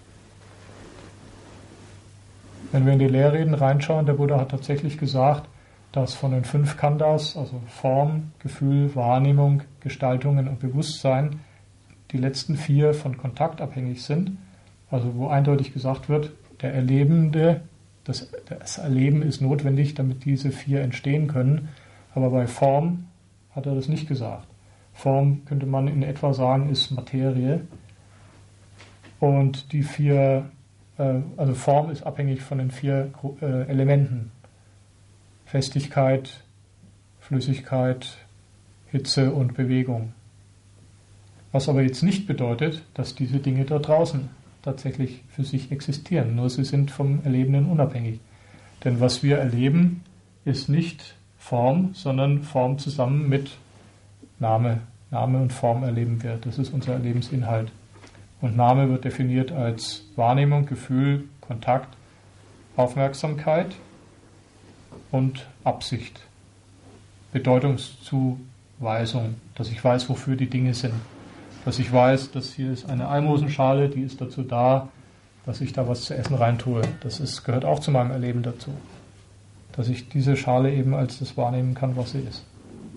Wenn wir in die Lehrreden reinschauen, der Buddha hat tatsächlich gesagt, dass von den fünf Khandhas, also Form, Gefühl, Wahrnehmung, Gestaltungen und Bewusstsein, die letzten vier von Kontakt abhängig sind. Also wo eindeutig gesagt wird, der Erlebende, das, das Erleben ist notwendig, damit diese vier entstehen können. Aber bei Form hat er das nicht gesagt. Form, könnte man in etwa sagen, ist Materie. Und die vier, äh, also Form ist abhängig von den vier äh, Elementen. Festigkeit, Flüssigkeit, Hitze und Bewegung. Was aber jetzt nicht bedeutet, dass diese Dinge da draußen tatsächlich für sich existieren. Nur sie sind vom Erlebenden unabhängig. Denn was wir erleben, ist nicht Form, sondern Form zusammen mit Name. Name und Form erleben wir. Das ist unser Erlebensinhalt. Und Name wird definiert als Wahrnehmung, Gefühl, Kontakt, Aufmerksamkeit und Absicht. Bedeutungszuweisung, dass ich weiß, wofür die Dinge sind. Dass ich weiß, dass hier ist eine Almosenschale, die ist dazu da, dass ich da was zu essen reintue. Das ist, gehört auch zu meinem Erleben dazu. Dass ich diese Schale eben als das wahrnehmen kann, was sie ist.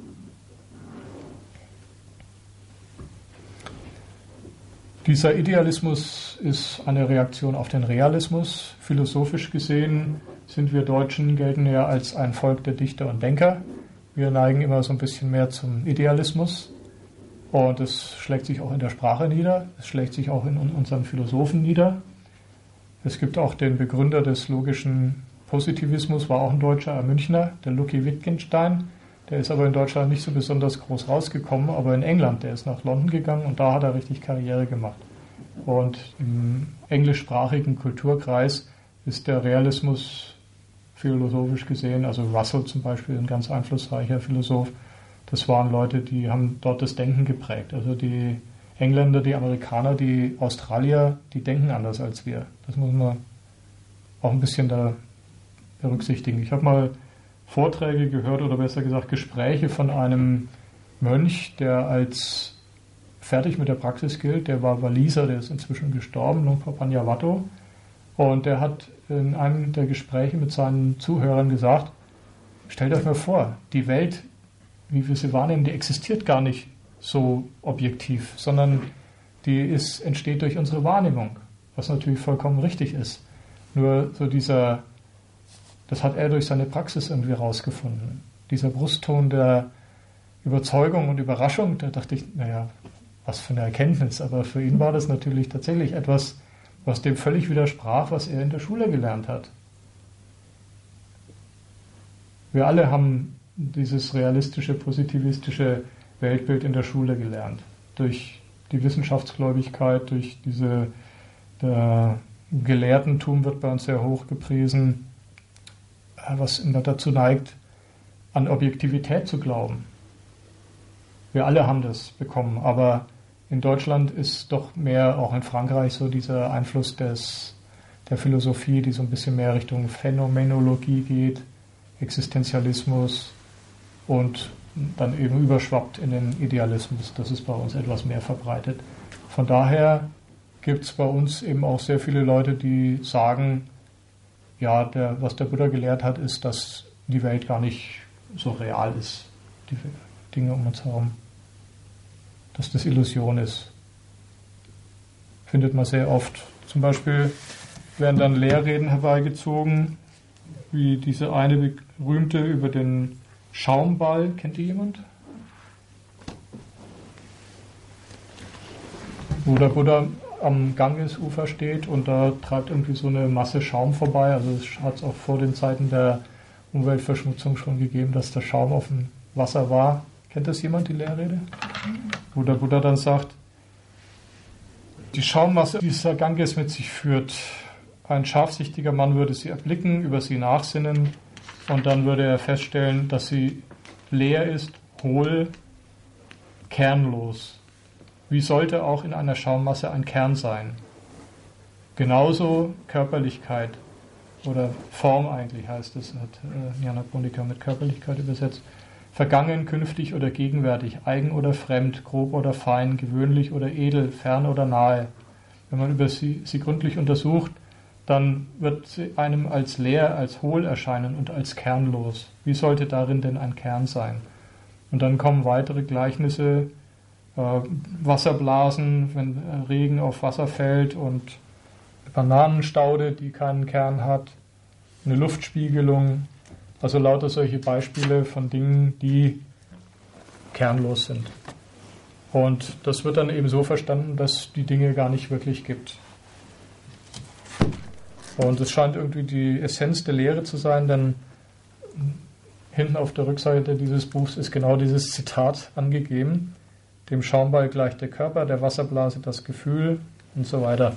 Dieser Idealismus ist eine Reaktion auf den Realismus. Philosophisch gesehen sind wir Deutschen, gelten ja als ein Volk der Dichter und Denker. Wir neigen immer so ein bisschen mehr zum Idealismus. Und es schlägt sich auch in der Sprache nieder. Es schlägt sich auch in unseren Philosophen nieder. Es gibt auch den Begründer des logischen Positivismus, war auch ein Deutscher, ein Münchner, der Lucky Wittgenstein. Der ist aber in Deutschland nicht so besonders groß rausgekommen, aber in England, der ist nach London gegangen und da hat er richtig Karriere gemacht. Und im englischsprachigen Kulturkreis ist der Realismus philosophisch gesehen, also Russell zum Beispiel, ein ganz einflussreicher Philosoph, das waren Leute, die haben dort das Denken geprägt. Also die Engländer, die Amerikaner, die Australier, die denken anders als wir. Das muss man auch ein bisschen da berücksichtigen. Ich habe mal Vorträge gehört oder besser gesagt Gespräche von einem Mönch, der als fertig mit der Praxis gilt. Der war Waliser, der ist inzwischen gestorben, Luangpho Panyavatto. Und der hat in einem der Gespräche mit seinen Zuhörern gesagt, stellt euch mal vor, die Welt wie wir sie wahrnehmen, die existiert gar nicht so objektiv, sondern die ist, entsteht durch unsere Wahrnehmung, was natürlich vollkommen richtig ist. Nur so dieser, das hat er durch seine Praxis irgendwie rausgefunden. Dieser Brustton der Überzeugung und Überraschung, da dachte ich, naja, was für eine Erkenntnis, aber für ihn war das natürlich tatsächlich etwas, was dem völlig widersprach, was er in der Schule gelernt hat. Wir alle haben dieses realistische, positivistische Weltbild in der Schule gelernt. Durch die Wissenschaftsgläubigkeit, durch diese, der Gelehrtentum wird bei uns sehr hoch gepriesen, was immer dazu neigt, an Objektivität zu glauben. Wir alle haben das bekommen, aber in Deutschland ist doch mehr, auch in Frankreich, so dieser Einfluss des, der Philosophie, die so ein bisschen mehr Richtung Phänomenologie geht, Existenzialismus und dann eben überschwappt in den Idealismus. Das ist bei uns etwas mehr verbreitet. Von daher gibt es bei uns eben auch sehr viele Leute, die sagen, ja, der, was der Buddha gelehrt hat, ist, dass die Welt gar nicht so real ist, die Dinge um uns herum. Dass das Illusion ist. Findet man sehr oft. Zum Beispiel werden dann Lehrreden herbeigezogen, wie diese eine berühmte über den Schaumball. Kennt die jemand? Wo der Buddha am Gangesufer steht und da treibt irgendwie so eine Masse Schaum vorbei. Also es hat es auch vor den Zeiten der Umweltverschmutzung schon gegeben, dass der Schaum auf dem Wasser war. Kennt das jemand, die Lehrrede? Wo der Buddha dann sagt, die Schaummasse, die dieser Ganges mit sich führt, ein scharfsichtiger Mann würde sie erblicken, über sie nachsinnen und dann würde er feststellen, dass sie leer ist, hohl, kernlos. Wie sollte auch in einer Schaummasse ein Kern sein? Genauso Körperlichkeit oder Form eigentlich heißt es, hat äh, Nyanaponika mit Körperlichkeit übersetzt. Vergangen, künftig oder gegenwärtig, eigen oder fremd, grob oder fein, gewöhnlich oder edel, fern oder nahe. Wenn man über sie, sie gründlich untersucht, dann wird sie einem als leer, als hohl erscheinen und als kernlos. Wie sollte darin denn ein Kern sein? Und dann kommen weitere Gleichnisse, äh, Wasserblasen, wenn äh, Regen auf Wasser fällt und Bananenstaude, die keinen Kern hat, eine Luftspiegelung, also lauter solche Beispiele von Dingen, die kernlos sind. Und das wird dann eben so verstanden, dass die Dinge gar nicht wirklich gibt. Und es scheint irgendwie die Essenz der Lehre zu sein, denn hinten auf der Rückseite dieses Buchs ist genau dieses Zitat angegeben. Dem Schaumball gleicht der Körper, der Wasserblase das Gefühl und so weiter.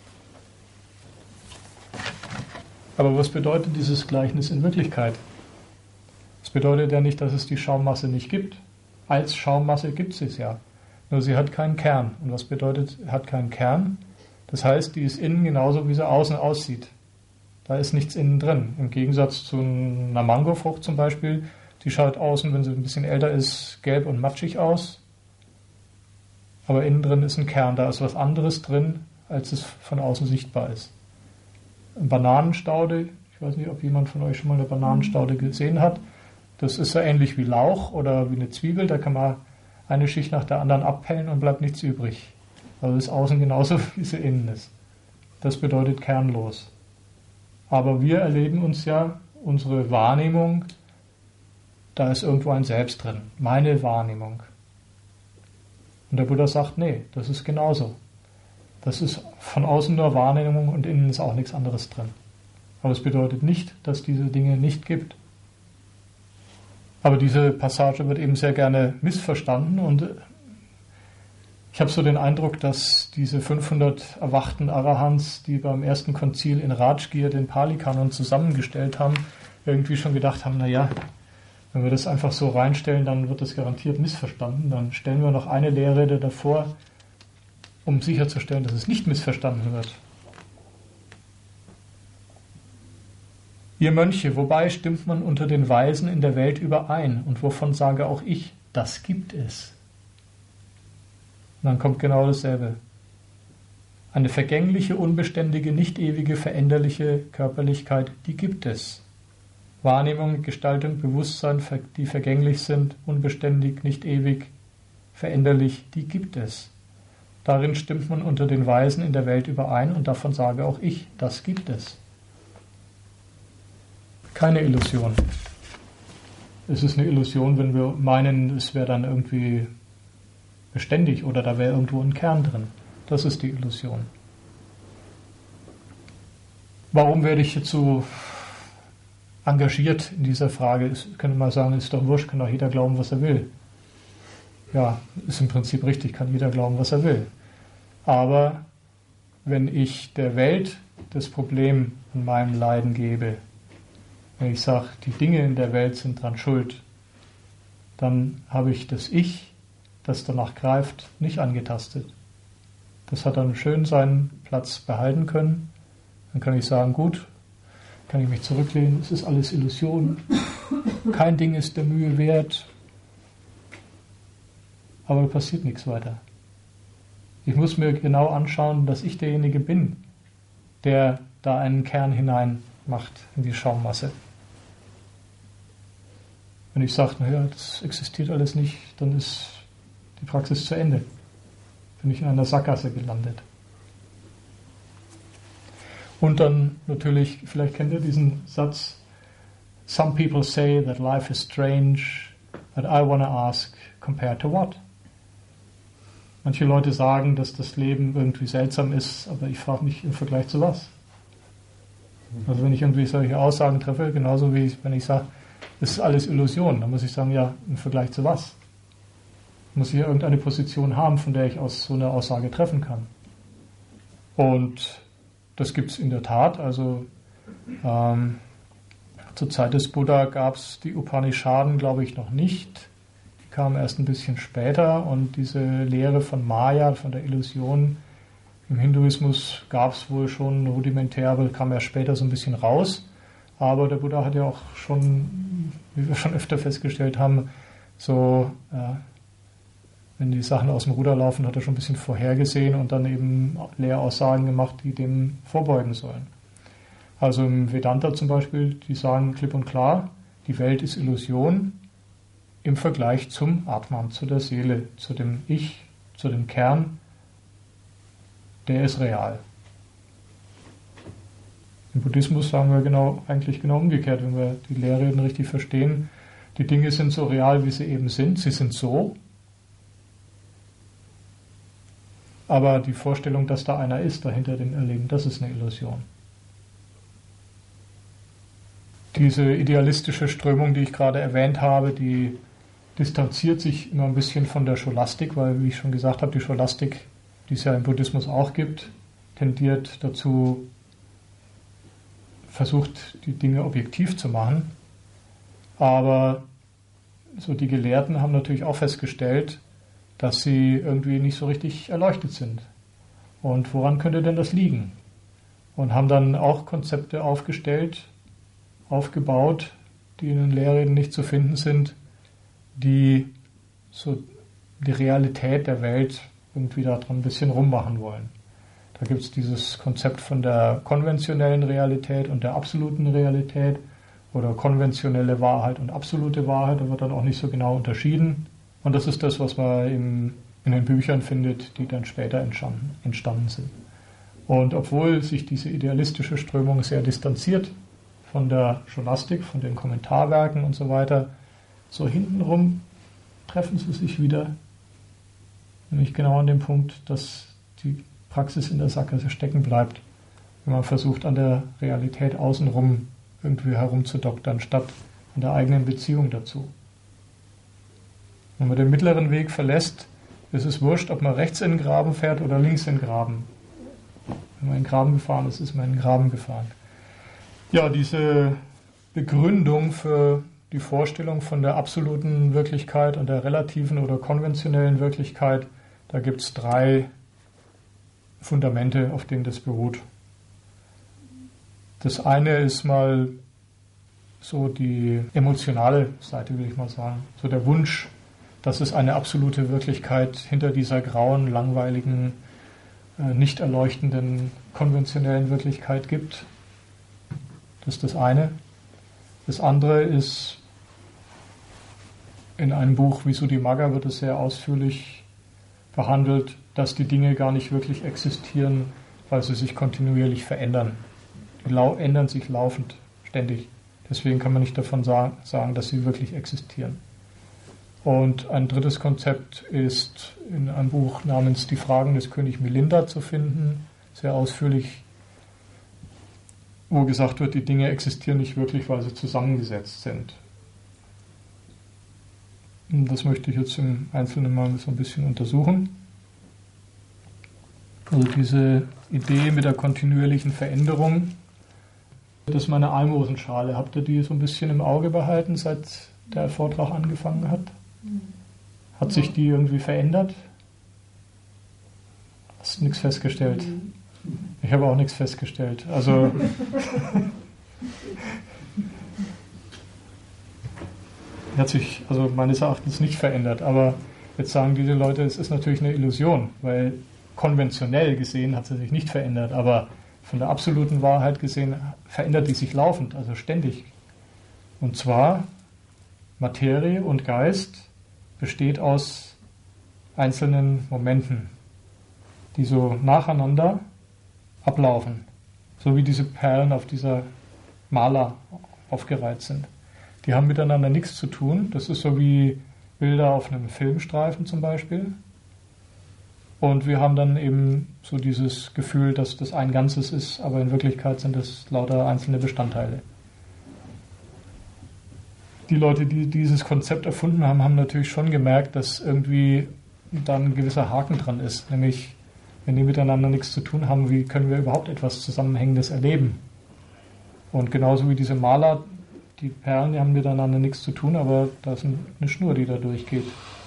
Aber was bedeutet dieses Gleichnis in Wirklichkeit? Das bedeutet ja nicht, dass es die Schaummasse nicht gibt. Als Schaummasse gibt es es ja. Nur sie hat keinen Kern. Und was bedeutet, hat keinen Kern? Das heißt, die ist innen genauso, wie sie außen aussieht. Da ist nichts innen drin. Im Gegensatz zu einer Mangofrucht zum Beispiel, die schaut außen, wenn sie ein bisschen älter ist, gelb und matschig aus. Aber innen drin ist ein Kern. Da ist was anderes drin, als es von außen sichtbar ist. Eine Bananenstaude, ich weiß nicht, ob jemand von euch schon mal eine Bananenstaude gesehen hat. Das ist so ähnlich wie Lauch oder wie eine Zwiebel. Da kann man eine Schicht nach der anderen abpellen und bleibt nichts übrig. Also ist außen genauso, wie sie innen ist. Das bedeutet kernlos. Aber wir erleben uns ja, unsere Wahrnehmung, da ist irgendwo ein Selbst drin. Meine Wahrnehmung. Und der Buddha sagt, nee, das ist genauso. Das ist von außen nur Wahrnehmung und innen ist auch nichts anderes drin. Aber es bedeutet nicht, dass diese Dinge nicht gibt. Aber diese Passage wird eben sehr gerne missverstanden und ich habe so den Eindruck, dass diese fünfhundert erwachten Arahants, die beim ersten Konzil in Rajgir den Pali-Kanon zusammengestellt haben, irgendwie schon gedacht haben, naja, wenn wir das einfach so reinstellen, dann wird das garantiert missverstanden. Dann stellen wir noch eine Lehrrede davor, um sicherzustellen, dass es nicht missverstanden wird. Ihr Mönche, wobei stimmt man unter den Weisen in der Welt überein und wovon sage auch ich, das gibt es. Und dann kommt genau dasselbe. Eine vergängliche, unbeständige, nicht ewige, veränderliche Körperlichkeit, die gibt es. Wahrnehmung, Gestaltung, Bewusstsein, die vergänglich sind, unbeständig, nicht ewig, veränderlich, die gibt es. Darin stimmt man unter den Weisen in der Welt überein und davon sage auch ich, das gibt es. Keine Illusion. Es ist eine Illusion, wenn wir meinen, es wäre dann irgendwie beständig oder da wäre irgendwo ein Kern drin. Das ist die Illusion. Warum werde ich jetzt so engagiert in dieser Frage? Ich könnte mal sagen, ist doch wurscht, kann doch jeder glauben, was er will. Ja, ist im Prinzip richtig, kann jeder glauben, was er will. Aber wenn ich der Welt das Problem an meinem Leiden gebe, wenn ich sage, die Dinge in der Welt sind dran schuld, dann habe ich das Ich, das danach greift, nicht angetastet. Das hat dann schön seinen Platz behalten können. Dann kann ich sagen, gut, kann ich mich zurücklehnen, es ist alles Illusion, kein Ding ist der Mühe wert, aber da passiert nichts weiter. Ich muss mir genau anschauen, dass ich derjenige bin, der da einen Kern hinein macht in die Schaummasse. Wenn ich sage, naja, das existiert alles nicht, dann ist die Praxis zu Ende. Bin ich in einer Sackgasse gelandet. Und dann natürlich, vielleicht kennt ihr diesen Satz, Some people say that life is strange, but I want to ask, compared to what? Manche Leute sagen, dass das Leben irgendwie seltsam ist, aber ich frage mich, im Vergleich zu was? Also wenn ich irgendwie solche Aussagen treffe, genauso wie wenn ich sage, das ist alles Illusion, dann muss ich sagen, ja, im Vergleich zu was? Muss ich irgendeine Position haben, von der ich aus so eine Aussage treffen kann. Und das gibt es in der Tat. Also ähm, zur Zeit des Buddha gab es die Upanishaden, glaube ich, noch nicht. Die kamen erst ein bisschen später und diese Lehre von Maya, von der Illusion im Hinduismus gab es wohl schon rudimentär, aber kam ja später so ein bisschen raus. Aber der Buddha hat ja auch schon, wie wir schon öfter festgestellt haben, so, äh, wenn die Sachen aus dem Ruder laufen, hat er schon ein bisschen vorhergesehen und dann eben Lehraussagen gemacht, die dem vorbeugen sollen. Also im Vedanta zum Beispiel, die sagen klipp und klar, die Welt ist Illusion im Vergleich zum Atman, zu der Seele, zu dem Ich, zu dem Kern, der ist real. Im Buddhismus sagen wir genau, eigentlich genau umgekehrt, wenn wir die Lehrreden richtig verstehen. Die Dinge sind so real, wie sie eben sind. Sie sind so. Aber die Vorstellung, dass da einer ist, dahinter dem Erleben, das ist eine Illusion. Diese idealistische Strömung, die ich gerade erwähnt habe, die distanziert sich immer ein bisschen von der Scholastik, weil, wie ich schon gesagt habe, die Scholastik, die es ja im Buddhismus auch gibt, tendiert dazu, versucht, die Dinge objektiv zu machen. Aber so die Gelehrten haben natürlich auch festgestellt, dass sie irgendwie nicht so richtig erleuchtet sind. Und woran könnte denn das liegen? Und haben dann auch Konzepte aufgestellt, aufgebaut, die in den Lehrreden nicht zu finden sind, die so die Realität der Welt irgendwie daran ein bisschen rummachen wollen. Da gibt es dieses Konzept von der konventionellen Realität und der absoluten Realität oder konventionelle Wahrheit und absolute Wahrheit. Da wird dann auch nicht so genau unterschieden. Und das ist das, was man im, in den Büchern findet, die dann später entstanden, entstanden sind. Und obwohl sich diese idealistische Strömung sehr distanziert von der Scholastik, von den Kommentarwerken und so weiter, so hintenrum treffen sie sich wieder, nämlich genau an dem Punkt, dass die Praxis in der Sackgasse stecken bleibt, wenn man versucht, an der Realität außenrum irgendwie herumzudoktern, statt an der eigenen Beziehung dazu. Wenn man den mittleren Weg verlässt, ist es wurscht, ob man rechts in den Graben fährt oder links in den Graben. Wenn man in den Graben gefahren ist, ist man in den Graben gefahren. Ja, diese Begründung für die Vorstellung von der absoluten Wirklichkeit und der relativen oder konventionellen Wirklichkeit, da gibt es drei Fundamente, auf denen das beruht. Das eine ist mal so die emotionale Seite, will ich mal sagen. So der Wunsch, dass es eine absolute Wirklichkeit hinter dieser grauen, langweiligen, nicht erleuchtenden, konventionellen Wirklichkeit gibt. Das ist das eine. Das andere ist, in einem Buch Visuddhimagga wird es sehr ausführlich behandelt, dass die Dinge gar nicht wirklich existieren, weil sie sich kontinuierlich verändern. Die lau- ändern sich laufend, ständig. Deswegen kann man nicht davon sagen, sagen, dass sie wirklich existieren. Und ein drittes Konzept ist in einem Buch namens Die Fragen des König Milinda zu finden, sehr ausführlich, wo gesagt wird, die Dinge existieren nicht wirklich, weil sie zusammengesetzt sind. Und das möchte ich jetzt im Einzelnen mal so ein bisschen untersuchen. Also diese Idee mit der kontinuierlichen Veränderung, das ist meine Almosenschale. Habt ihr die so ein bisschen im Auge behalten, seit der Vortrag angefangen hat? Hat sich die irgendwie verändert? Hast du nichts festgestellt? Ich habe auch nichts festgestellt. Also hat sich also meines Erachtens nicht verändert. Aber jetzt sagen diese Leute, es ist natürlich eine Illusion, weil konventionell gesehen hat sie sich nicht verändert, aber von der absoluten Wahrheit gesehen verändert die sich laufend, also ständig. Und zwar Materie und Geist besteht aus einzelnen Momenten, die so nacheinander ablaufen, so wie diese Perlen auf dieser Maler aufgereiht sind. Die haben miteinander nichts zu tun. Das ist so wie Bilder auf einem Filmstreifen zum Beispiel. Und wir haben dann eben so dieses Gefühl, dass das ein Ganzes ist, aber in Wirklichkeit sind das lauter einzelne Bestandteile. Die Leute, die dieses Konzept erfunden haben, haben natürlich schon gemerkt, dass irgendwie da ein gewisser Haken dran ist. Nämlich, wenn die miteinander nichts zu tun haben, wie können wir überhaupt etwas Zusammenhängendes erleben? Und genauso wie diese Maler, die Perlen, die haben miteinander nichts zu tun, aber da ist eine Schnur, die da durchgeht.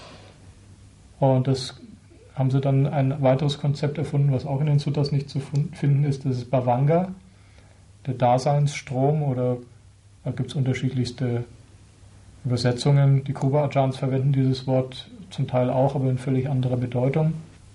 Und das haben sie dann ein weiteres Konzept erfunden, was auch in den Suttas nicht zu finden ist, das ist Bhavanga, der Daseinsstrom, oder da gibt es unterschiedlichste Übersetzungen. Die Kruba Ajahns verwenden dieses Wort zum Teil auch, aber in völlig anderer Bedeutung.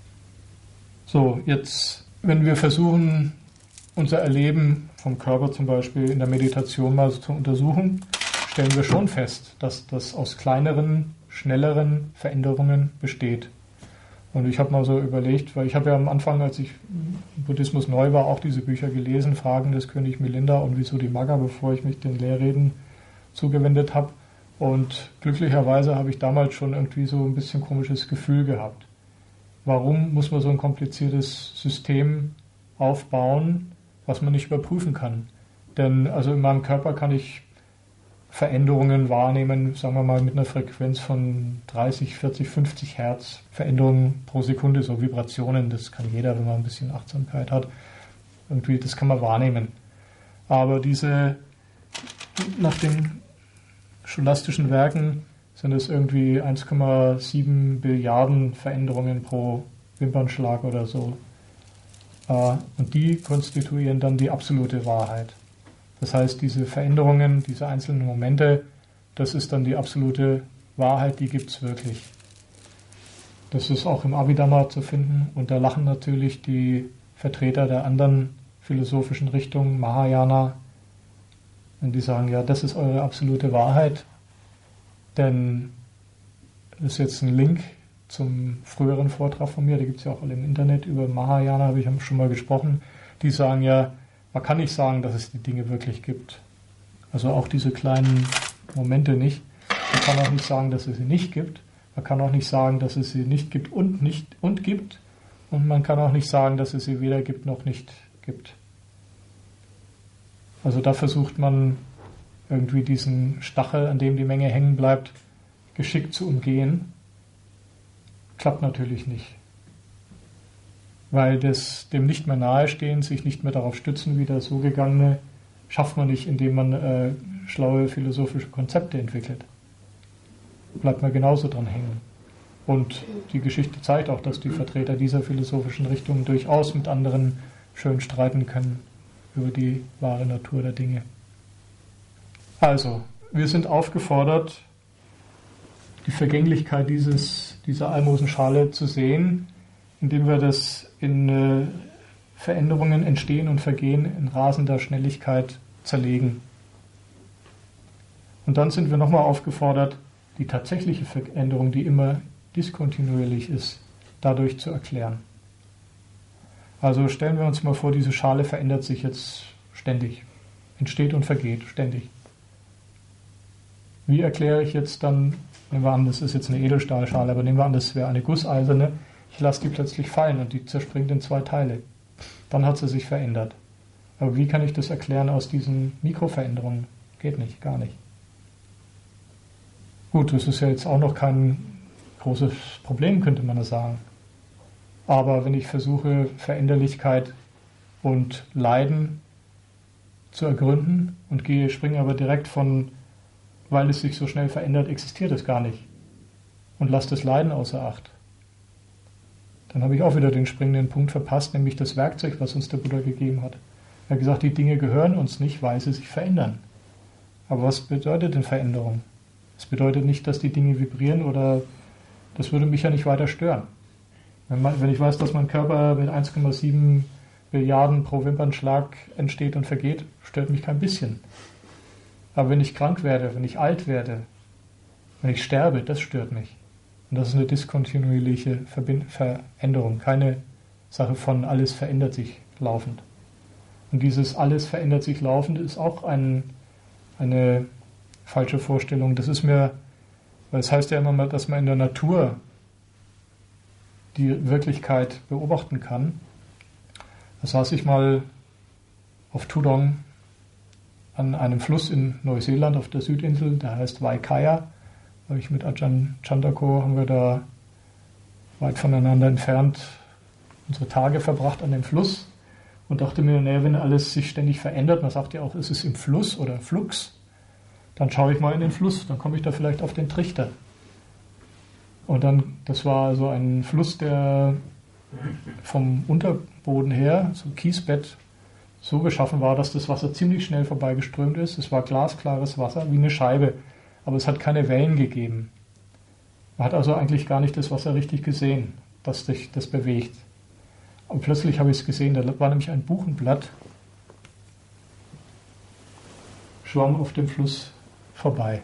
So, jetzt, wenn wir versuchen, unser Erleben vom Körper zum Beispiel in der Meditation mal zu untersuchen, stellen wir schon fest, dass das aus kleineren, schnelleren Veränderungen besteht. Und ich habe mal so überlegt, weil ich habe ja am Anfang, als ich im Buddhismus neu war, auch diese Bücher gelesen, Fragen des König Milinda und Visuddhimagga, bevor ich mich den Lehrreden zugewendet habe. Und glücklicherweise habe ich damals schon irgendwie so ein bisschen komisches Gefühl gehabt. Warum muss man so ein kompliziertes System aufbauen, was man nicht überprüfen kann? Denn also in meinem Körper kann ich Veränderungen wahrnehmen, sagen wir mal mit einer Frequenz von dreißig, vierzig, fünfzig Hertz, Veränderungen pro Sekunde, so Vibrationen, das kann jeder, wenn man ein bisschen Achtsamkeit hat, irgendwie, das kann man wahrnehmen. Aber diese, nach den scholastischen Werken sind es irgendwie eins Komma sieben Billiarden Veränderungen pro Wimpernschlag oder so. Und die konstituieren dann die absolute Wahrheit. Das heißt, diese Veränderungen, diese einzelnen Momente, das ist dann die absolute Wahrheit, die gibt es wirklich. Das ist auch im Abhidhamma zu finden, und da lachen natürlich die Vertreter der anderen philosophischen Richtungen, Mahayana, wenn die sagen, ja, das ist eure absolute Wahrheit. Denn das ist jetzt ein Link zum früheren Vortrag von mir, die gibt es ja auch alle im Internet, über Mahayana habe ich schon mal gesprochen. Die sagen ja, man kann nicht sagen, dass es die Dinge wirklich gibt. Also auch diese kleinen Momente nicht. Man kann auch nicht sagen, dass es sie nicht gibt. Man kann auch nicht sagen, dass es sie nicht gibt und nicht und gibt. Und man kann auch nicht sagen, dass es sie weder gibt noch nicht gibt. Also da versucht man irgendwie diesen Stachel, an dem die Menge hängen bleibt, geschickt zu umgehen. Klappt natürlich nicht. Weil das dem nicht mehr nahestehen, sich nicht mehr darauf stützen wie der so gegangene, schafft man nicht, indem man äh, schlaue philosophische Konzepte entwickelt. Bleibt man genauso dran hängen. Und die Geschichte zeigt auch, dass die Vertreter dieser philosophischen Richtungen durchaus mit anderen schön streiten können über die wahre Natur der Dinge. Also, wir sind aufgefordert, die Vergänglichkeit dieses, dieser Almosenschale zu sehen, indem wir das in äh, Veränderungen entstehen und vergehen in rasender Schnelligkeit zerlegen. Und dann sind wir nochmal aufgefordert, die tatsächliche Veränderung, die immer diskontinuierlich ist, dadurch zu erklären. Also stellen wir uns mal vor, diese Schale verändert sich jetzt ständig, entsteht und vergeht ständig. Wie erkläre ich jetzt dann, nehmen wir an, das ist jetzt eine Edelstahlschale, aber nehmen wir an, das wäre eine gusseiserne, ich lasse die plötzlich fallen und die zerspringt in zwei Teile. Dann hat sie sich verändert. Aber wie kann ich das erklären aus diesen Mikroveränderungen? Geht nicht, gar nicht. Gut, das ist ja jetzt auch noch kein großes Problem, könnte man das sagen. Aber wenn ich versuche, Veränderlichkeit und Leiden zu ergründen und gehe, springe aber direkt von, weil es sich so schnell verändert, existiert es gar nicht und lasse das Leiden außer Acht, dann habe ich auch wieder den springenden Punkt verpasst, nämlich das Werkzeug, was uns der Buddha gegeben hat. Er hat gesagt, die Dinge gehören uns nicht, weil sie sich verändern. Aber was bedeutet denn Veränderung? Es bedeutet nicht, dass die Dinge vibrieren oder das würde mich ja nicht weiter stören. Wenn, man, wenn ich weiß, dass mein Körper mit eins Komma sieben Milliarden pro Wimpernschlag entsteht und vergeht, stört mich kein bisschen. Aber wenn ich krank werde, wenn ich alt werde, wenn ich sterbe, das stört mich. Und das ist eine diskontinuierliche Verbind- Veränderung, keine Sache von alles verändert sich laufend. Und dieses alles verändert sich laufend ist auch ein, eine falsche Vorstellung. Das ist mir, weil es heißt ja immer mal, dass man in der Natur die Wirklichkeit beobachten kann. Da saß ich mal auf Tudong an einem Fluss in Neuseeland auf der Südinsel, der heißt Waikaya. Da habe ich mit Ajahn Chandako, haben wir da weit voneinander entfernt unsere Tage verbracht an dem Fluss und dachte mir, naja, wenn alles sich ständig verändert, man sagt ja auch, ist es im Fluss oder Flux, dann schaue ich mal in den Fluss, dann komme ich da vielleicht auf den Trichter. Und dann, das war so ein Fluss, der vom Unterboden her, so ein Kiesbett, so geschaffen war, dass das Wasser ziemlich schnell vorbeigeströmt ist. Es war glasklares Wasser, wie eine Scheibe, aber es hat keine Wellen gegeben. Man hat also eigentlich gar nicht das Wasser richtig gesehen, dass sich das bewegt. Und plötzlich habe ich es gesehen, da war nämlich ein Buchenblatt, schwamm auf dem Fluss vorbei.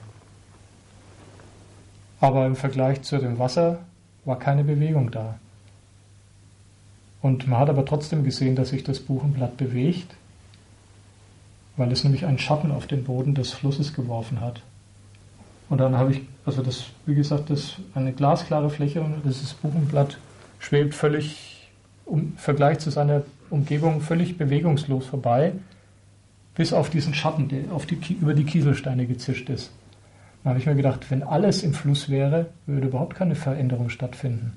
Aber im Vergleich zu dem Wasser war keine Bewegung da. Und man hat aber trotzdem gesehen, dass sich das Buchenblatt bewegt, weil es nämlich einen Schatten auf den Boden des Flusses geworfen hat. Und dann habe ich, also das, wie gesagt, das ist eine glasklare Fläche und dieses Buchenblatt schwebt völlig, im Vergleich zu seiner Umgebung, völlig bewegungslos vorbei, bis auf diesen Schatten, der auf die, über die Kieselsteine gezischt ist. Dann habe ich mir gedacht, wenn alles im Fluss wäre, würde überhaupt keine Veränderung stattfinden.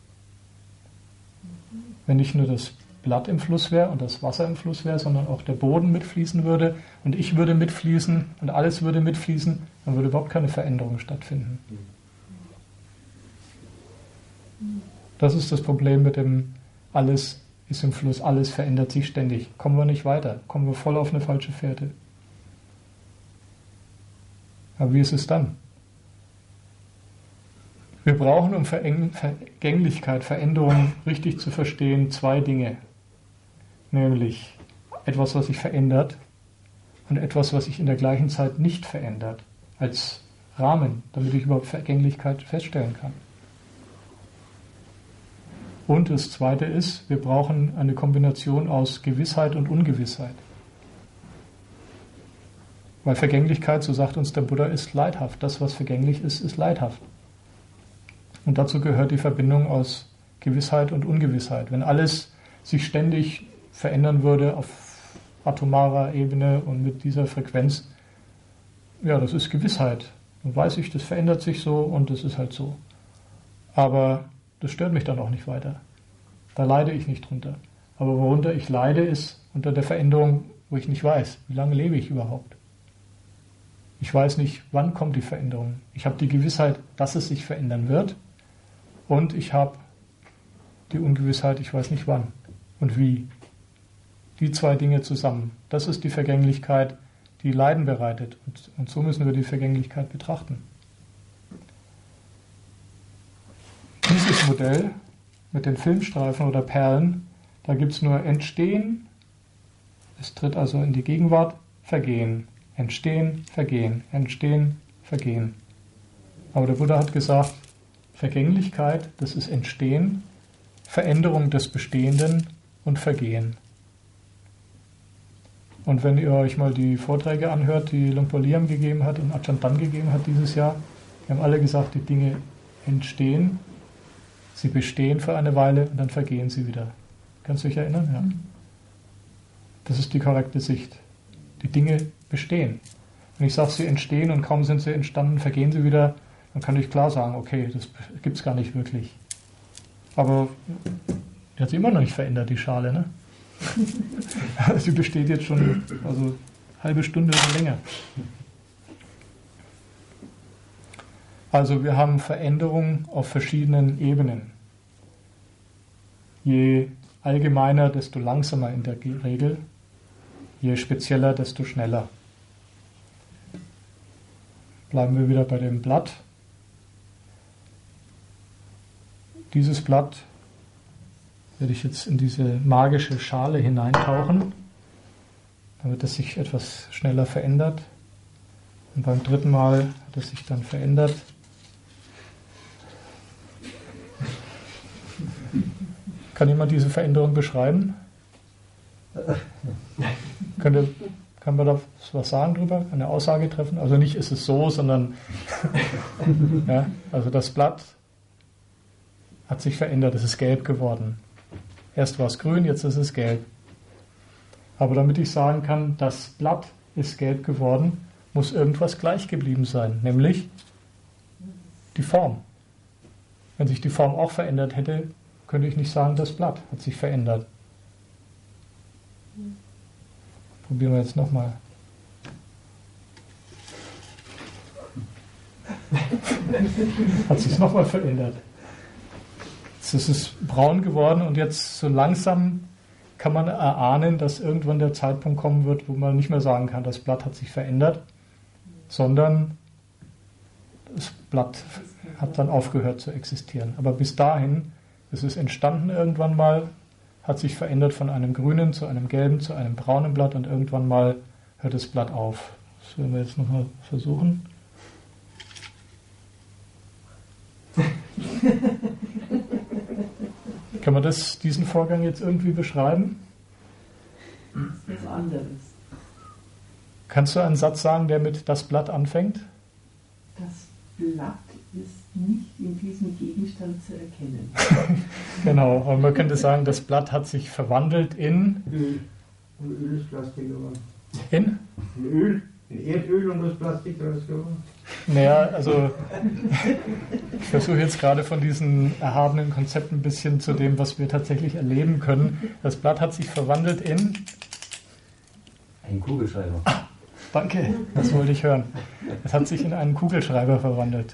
Wenn nicht nur das Blatt im Fluss wäre und das Wasser im Fluss wäre, sondern auch der Boden mitfließen würde und ich würde mitfließen und alles würde mitfließen, dann würde überhaupt keine Veränderung stattfinden. Das ist das Problem mit dem alles ist im Fluss, alles verändert sich ständig. Kommen wir nicht weiter, kommen wir voll auf eine falsche Fährte. Aber wie ist es dann? Wir brauchen, um Vergänglichkeit, Veränderung richtig zu verstehen, zwei Dinge. Nämlich etwas, was sich verändert und etwas, was sich in der gleichen Zeit nicht verändert, als Rahmen, damit ich überhaupt Vergänglichkeit feststellen kann. Und das Zweite ist, wir brauchen eine Kombination aus Gewissheit und Ungewissheit. Weil Vergänglichkeit, so sagt uns der Buddha, ist leidhaft. Das, was vergänglich ist, ist leidhaft. Und dazu gehört die Verbindung aus Gewissheit und Ungewissheit. Wenn alles sich ständig verändern würde auf atomarer Ebene und mit dieser Frequenz, ja, das ist Gewissheit. Dann weiß ich, das verändert sich so und das ist halt so. Aber das stört mich dann auch nicht weiter. Da leide ich nicht drunter. Aber worunter ich leide, ist unter der Veränderung, wo ich nicht weiß, wie lange lebe ich überhaupt. Ich weiß nicht, wann kommt die Veränderung. Ich habe die Gewissheit, dass es sich verändern wird. Und ich habe die Ungewissheit, ich weiß nicht wann und wie. Die zwei Dinge zusammen, das ist die Vergänglichkeit, die Leiden bereitet. Und, und so müssen wir die Vergänglichkeit betrachten. Dieses Modell mit den Filmstreifen oder Perlen, da gibt es nur Entstehen, es tritt also in die Gegenwart, Vergehen. Entstehen, Vergehen, Entstehen, Vergehen. Aber der Buddha hat gesagt, Vergänglichkeit, das ist Entstehen, Veränderung des Bestehenden und Vergehen. Und wenn ihr euch mal die Vorträge anhört, die Luang Liam gegeben hat und Ajahn Dann gegeben hat dieses Jahr, die haben alle gesagt, die Dinge entstehen, sie bestehen für eine Weile und dann vergehen sie wieder. Kannst du dich erinnern? Ja. Das ist die korrekte Sicht. Die Dinge bestehen. Wenn ich sage, sie entstehen und kaum sind sie entstanden, vergehen sie wieder, dann kann ich klar sagen, okay, das gibt es gar nicht wirklich. Aber die hat sich immer noch nicht verändert, die Schale, ne? Sie besteht jetzt schon also eine halbe Stunde oder länger. Also wir haben Veränderungen auf verschiedenen Ebenen. Je allgemeiner, desto langsamer in der Regel. Je spezieller, desto schneller. Bleiben wir wieder bei dem Blatt. Dieses Blatt werde ich jetzt in diese magische Schale hineintauchen, damit es sich etwas schneller verändert. Und beim dritten Mal hat es sich dann verändert. Kann jemand diese Veränderung beschreiben? Könnte, kann man da was sagen drüber? Eine Aussage treffen? Also nicht ist es so, sondern ja, also das Blatt hat sich verändert, es ist gelb geworden. Erst war es grün, jetzt ist es gelb. Aber damit ich sagen kann, das Blatt ist gelb geworden, muss irgendwas gleich geblieben sein, nämlich die Form. Wenn sich die Form auch verändert hätte, könnte ich nicht sagen, das Blatt hat sich verändert. Probieren wir jetzt nochmal. Hat sich nochmal verändert. Jetzt ist es braun geworden und jetzt so langsam kann man erahnen, dass irgendwann der Zeitpunkt kommen wird, wo man nicht mehr sagen kann, das Blatt hat sich verändert, sondern das Blatt hat dann aufgehört zu existieren. Aber bis dahin ist es entstanden irgendwann mal, hat sich verändert von einem grünen zu einem gelben zu einem braunen Blatt und irgendwann mal hört das Blatt auf. Das werden wir jetzt nochmal versuchen. Kann man das, diesen Vorgang jetzt irgendwie beschreiben? Das ist was anderes. Kannst du einen Satz sagen, der mit das Blatt anfängt? Das Blatt ist nicht in diesem Gegenstand zu erkennen. Genau, aber man könnte sagen, das Blatt hat sich verwandelt in... Öl. Und Öl ist Plastik geworden. In? In Öl. In Erdöl und das Plastik draus geworden. Naja, also ich versuche jetzt gerade von diesen erhabenen Konzepten ein bisschen zu dem, was wir tatsächlich erleben können. Das Blatt hat sich verwandelt in... Ein Kugelschreiber. Ah, danke, das wollte ich hören. Es hat sich in einen Kugelschreiber verwandelt.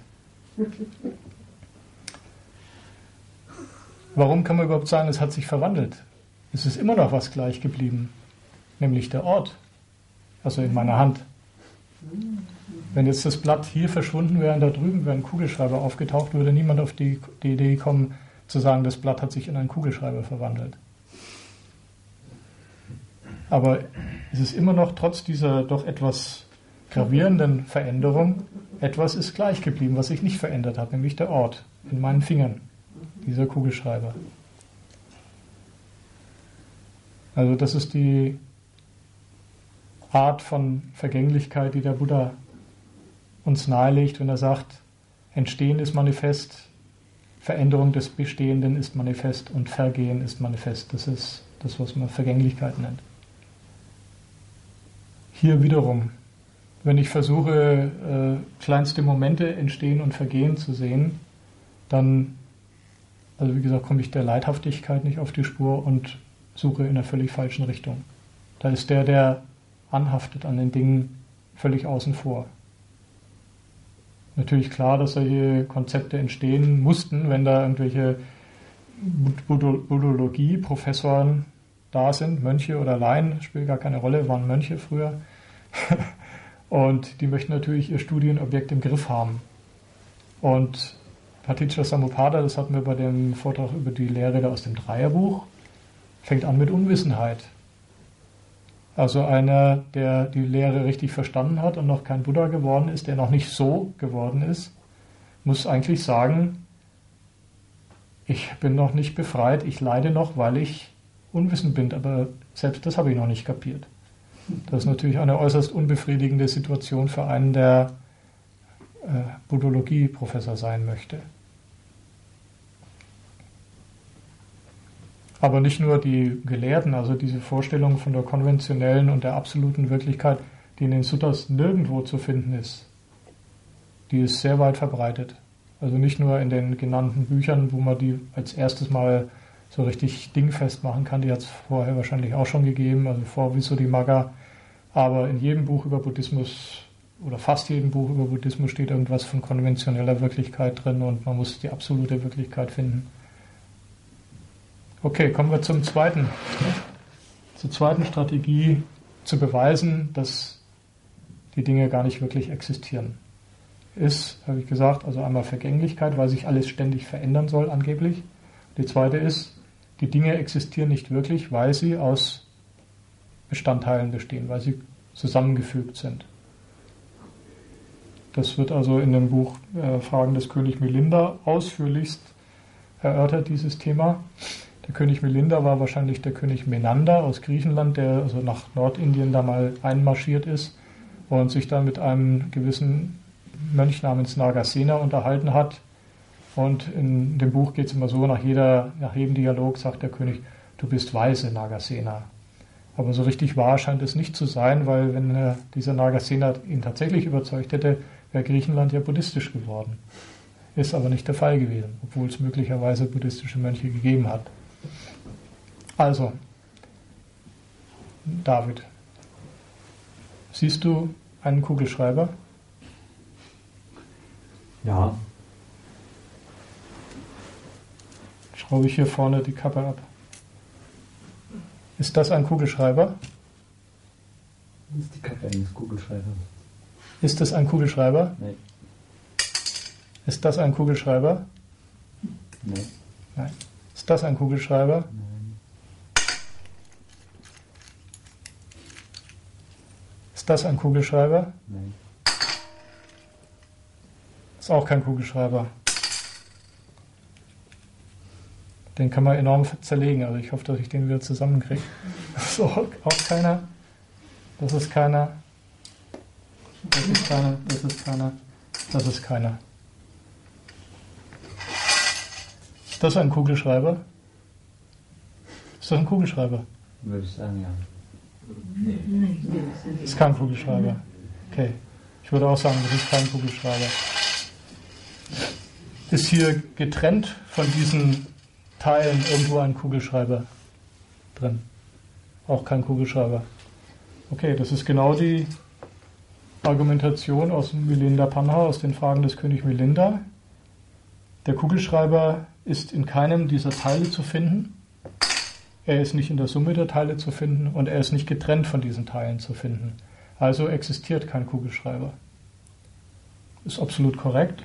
Warum kann man überhaupt sagen, es hat sich verwandelt? Es ist immer noch was gleich geblieben, nämlich der Ort, also in meiner Hand. Wenn jetzt das Blatt hier verschwunden wäre und da drüben wäre ein Kugelschreiber aufgetaucht, würde niemand auf die, die Idee kommen, zu sagen, das Blatt hat sich in einen Kugelschreiber verwandelt. Aber es ist immer noch, trotz dieser doch etwas gravierenden Veränderung, etwas ist gleich geblieben, was sich nicht verändert hat, nämlich der Ort in meinen Fingern, dieser Kugelschreiber. Also das ist die Art von Vergänglichkeit, die der Buddha uns nahelegt, wenn er sagt, Entstehen ist manifest, Veränderung des Bestehenden ist manifest und Vergehen ist manifest. Das ist das, was man Vergänglichkeit nennt. Hier wiederum, wenn ich versuche, äh, kleinste Momente entstehen und vergehen zu sehen, dann, also wie gesagt, komme ich der Leidhaftigkeit nicht auf die Spur und suche in einer völlig falschen Richtung. Da ist der, der anhaftet an den Dingen, völlig außen vor. Natürlich klar, dass solche Konzepte entstehen mussten, wenn da irgendwelche Buddhologie-Professoren da sind, Mönche oder Laien, spielt gar keine Rolle, waren Mönche früher. Und die möchten natürlich ihr Studienobjekt im Griff haben. Und Paticca Samuppada, das hatten wir bei dem Vortrag über die Lehrrede aus dem Dreierbuch, fängt an mit Unwissenheit. Also einer, der die Lehre richtig verstanden hat und noch kein Buddha geworden ist, der noch nicht so geworden ist, muss eigentlich sagen, ich bin noch nicht befreit, ich leide noch, weil ich unwissend bin, aber selbst das habe ich noch nicht kapiert. Das ist natürlich eine äußerst unbefriedigende Situation für einen, der äh, Buddhologie-Professor sein möchte. Aber nicht nur die Gelehrten, also diese Vorstellung von der konventionellen und der absoluten Wirklichkeit, die in den Suttas nirgendwo zu finden ist, die ist sehr weit verbreitet. Also nicht nur in den genannten Büchern, wo man die als erstes mal so richtig dingfest machen kann, die hat es vorher wahrscheinlich auch schon gegeben, also vor Visuddhimagga, aber in jedem Buch über Buddhismus oder fast jedem Buch über Buddhismus steht irgendwas von konventioneller Wirklichkeit drin und man muss die absolute Wirklichkeit finden. Okay, kommen wir zum zweiten, zur zweiten Strategie, zu beweisen, dass die Dinge gar nicht wirklich existieren. Ist, habe ich gesagt, also einmal Vergänglichkeit, weil sich alles ständig verändern soll, angeblich. Die zweite ist, die Dinge existieren nicht wirklich, weil sie aus Bestandteilen bestehen, weil sie zusammengefügt sind. Das wird also in dem Buch äh, Fragen des König Milinda ausführlichst erörtert, dieses Thema. Der König Milinda war wahrscheinlich der König Menander aus Griechenland, der also nach Nordindien da mal einmarschiert ist und sich dann mit einem gewissen Mönch namens Nagasena unterhalten hat. Und in dem Buch geht es immer so, nach, jeder, nach jedem Dialog sagt der König, du bist weise, Nagasena. Aber so richtig wahr scheint es nicht zu sein, weil wenn äh, dieser Nagasena ihn tatsächlich überzeugt hätte, wäre Griechenland ja buddhistisch geworden. Ist aber nicht der Fall gewesen, obwohl es möglicherweise buddhistische Mönche gegeben hat. Also, David, siehst du einen Kugelschreiber? Ja. Schraube ich hier vorne die Kappe ab. Ist das ein Kugelschreiber? Das ist die Kappe eines Kugelschreibers. Ist das ein Kugelschreiber? Nein. Ist das ein Kugelschreiber? Nein. Nein. Ist das ein Kugelschreiber? Nein. Ist das ein Kugelschreiber? Nein. Ist auch kein Kugelschreiber. Den kann man enorm zerlegen, also ich hoffe, dass ich den wieder zusammenkriege. Das ist auch, auch keiner. Das ist keiner. Das ist keiner. Das ist keiner. Das ist keiner. Ist das ein Kugelschreiber? Ist das ein Kugelschreiber? Würde ich sagen, ja. Ist kein Kugelschreiber. Okay. Ich würde auch sagen, das ist kein Kugelschreiber. Ist hier getrennt von diesen Teilen irgendwo ein Kugelschreiber drin? Auch kein Kugelschreiber. Okay, das ist genau die Argumentation aus Milinda Panha, aus den Fragen des König Milinda. Der Kugelschreiber ist in keinem dieser Teile zu finden. Er ist nicht in der Summe der Teile zu finden und er ist nicht getrennt von diesen Teilen zu finden. Also existiert kein Kugelschreiber. Ist absolut korrekt.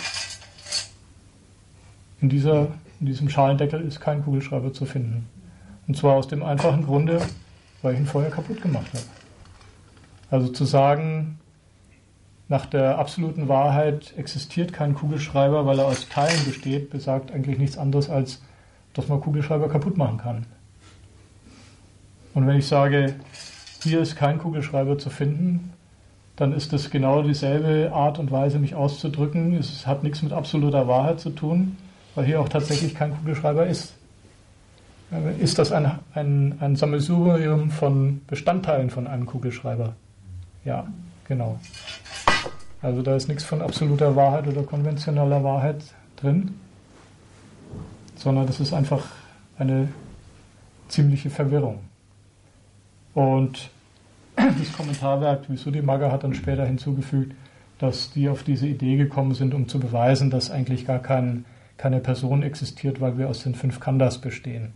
In, dieser, in diesem Schalendeckel ist kein Kugelschreiber zu finden. Und zwar aus dem einfachen Grunde, weil ich ihn vorher kaputt gemacht habe. Also zu sagen, nach der absoluten Wahrheit existiert kein Kugelschreiber, weil er aus Teilen besteht, besagt eigentlich nichts anderes, als dass man Kugelschreiber kaputt machen kann. Und wenn ich sage, hier ist kein Kugelschreiber zu finden, dann ist das genau dieselbe Art und Weise, mich auszudrücken. Es hat nichts mit absoluter Wahrheit zu tun, weil hier auch tatsächlich kein Kugelschreiber ist. Ist das ein, ein, ein Sammelsurium von Bestandteilen von einem Kugelschreiber? Ja, genau. Also da ist nichts von absoluter Wahrheit oder konventioneller Wahrheit drin, sondern das ist einfach eine ziemliche Verwirrung. Und das Kommentarwerk Visuddhimagga hat dann später hinzugefügt, dass die auf diese Idee gekommen sind, um zu beweisen, dass eigentlich gar kein, keine Person existiert, weil wir aus den fünf Khandhas bestehen.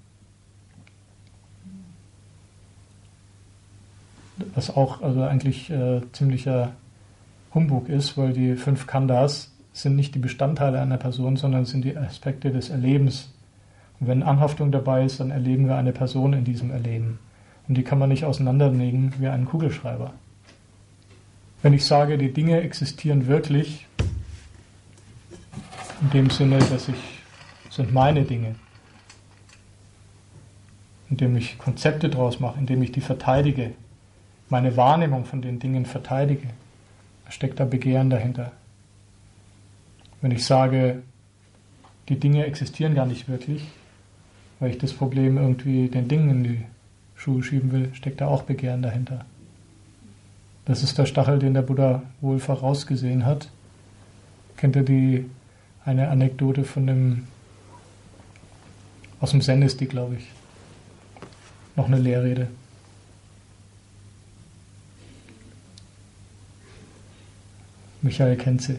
Was auch also eigentlich äh, ziemlicher Humbug ist, weil die fünf Khandhas sind nicht die Bestandteile einer Person, sondern sind die Aspekte des Erlebens. Und wenn Anhaftung dabei ist, dann erleben wir eine Person in diesem Erleben. Und die kann man nicht auseinandernehmen wie einen Kugelschreiber. Wenn ich sage, die Dinge existieren wirklich, in dem Sinne, dass ich, sind meine Dinge, indem ich Konzepte draus mache, indem ich die verteidige, meine Wahrnehmung von den Dingen verteidige, steckt da Begehren dahinter. Wenn ich sage, die Dinge existieren gar nicht wirklich, weil ich das Problem irgendwie den Dingen in die Schuhe schieben will, steckt da auch Begehren dahinter. Das ist der Stachel, den der Buddha wohl vorausgesehen hat. Kennt ihr die eine Anekdote von dem aus dem Zen ist die, glaube ich. Noch eine Lehrrede. Michael kennt sie.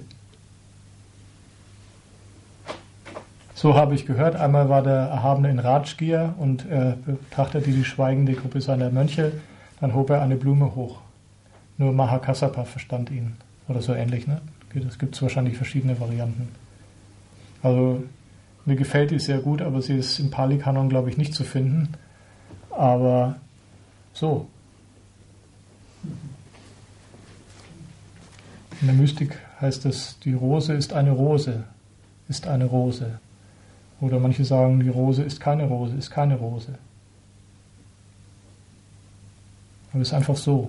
So habe ich gehört, einmal war der Erhabene in Rajgir und er betrachtete die schweigende Gruppe seiner Mönche, dann hob er eine Blume hoch. Nur Mahakassapa verstand ihn. Oder so ähnlich, ne? Es gibt wahrscheinlich verschiedene Varianten. Also, mir gefällt die sehr gut, aber sie ist im Pali-Kanon, glaube ich, nicht zu finden. Aber so. In der Mystik heißt es, die Rose ist eine Rose, ist eine Rose. Oder manche sagen, die Rose ist keine Rose, ist keine Rose. Aber es ist einfach so.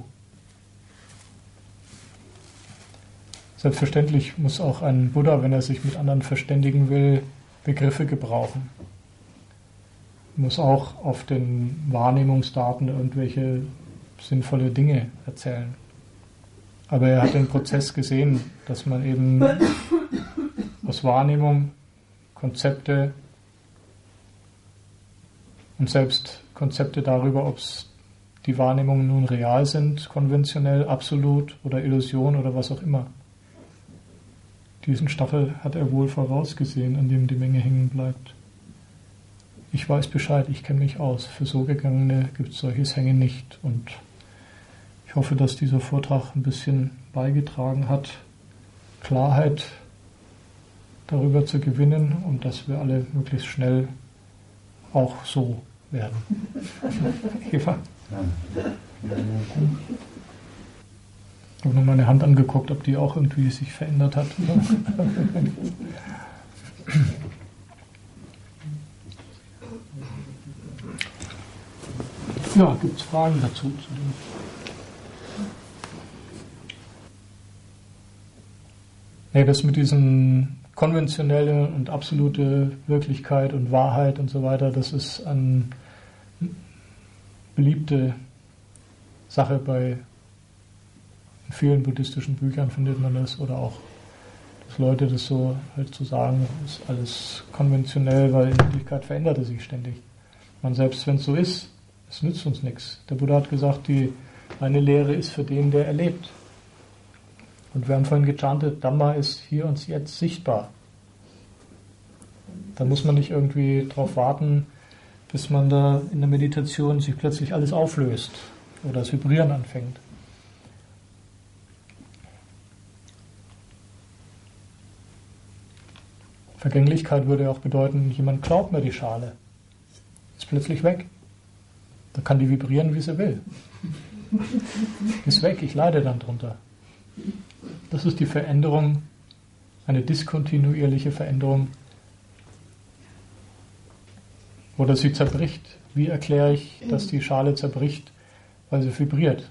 Selbstverständlich muss auch ein Buddha, wenn er sich mit anderen verständigen will, Begriffe gebrauchen. Er muss auch auf den Wahrnehmungsdaten irgendwelche sinnvolle Dinge erzählen. Aber er hat den Prozess gesehen, dass man eben aus Wahrnehmung Konzepte und selbst Konzepte darüber, ob es die Wahrnehmungen nun real sind, konventionell, absolut oder Illusion oder was auch immer. Diesen Stachel hat er wohl vorausgesehen, an dem die Menge hängen bleibt. Ich weiß Bescheid, ich kenne mich aus. Für so Gegangene gibt es solches Hängen nicht. Und ich hoffe, dass dieser Vortrag ein bisschen beigetragen hat, Klarheit darüber zu gewinnen und dass wir alle möglichst schnell auch so werden. Eva? Ich habe nur meine Hand angeguckt, ob die auch irgendwie sich verändert hat. Ja, gibt es Fragen dazu? Nee, das mit diesen konventionelle und absolute Wirklichkeit und Wahrheit und so weiter, das ist eine beliebte Sache bei in vielen buddhistischen Büchern findet man das, oder auch, dass Leute das so halt zu sagen, ist alles konventionell, weil in Wirklichkeit verändert es sich ständig. Man selbst, wenn es so ist, es nützt uns nichts. Der Buddha hat gesagt, die eine Lehre ist für den, der erlebt. Und wir haben vorhin gechantet, Dhamma ist hier und jetzt sichtbar. Da muss man nicht irgendwie drauf warten, bis man da in der Meditation sich plötzlich alles auflöst oder das Vibrieren anfängt. Vergänglichkeit würde auch bedeuten, jemand klaut mir die Schale. Ist plötzlich weg. Da kann die vibrieren, wie sie will. Ist weg, ich leide dann drunter. Das ist die Veränderung, eine diskontinuierliche Veränderung. Oder sie zerbricht. Wie erkläre ich, dass die Schale zerbricht, weil sie vibriert?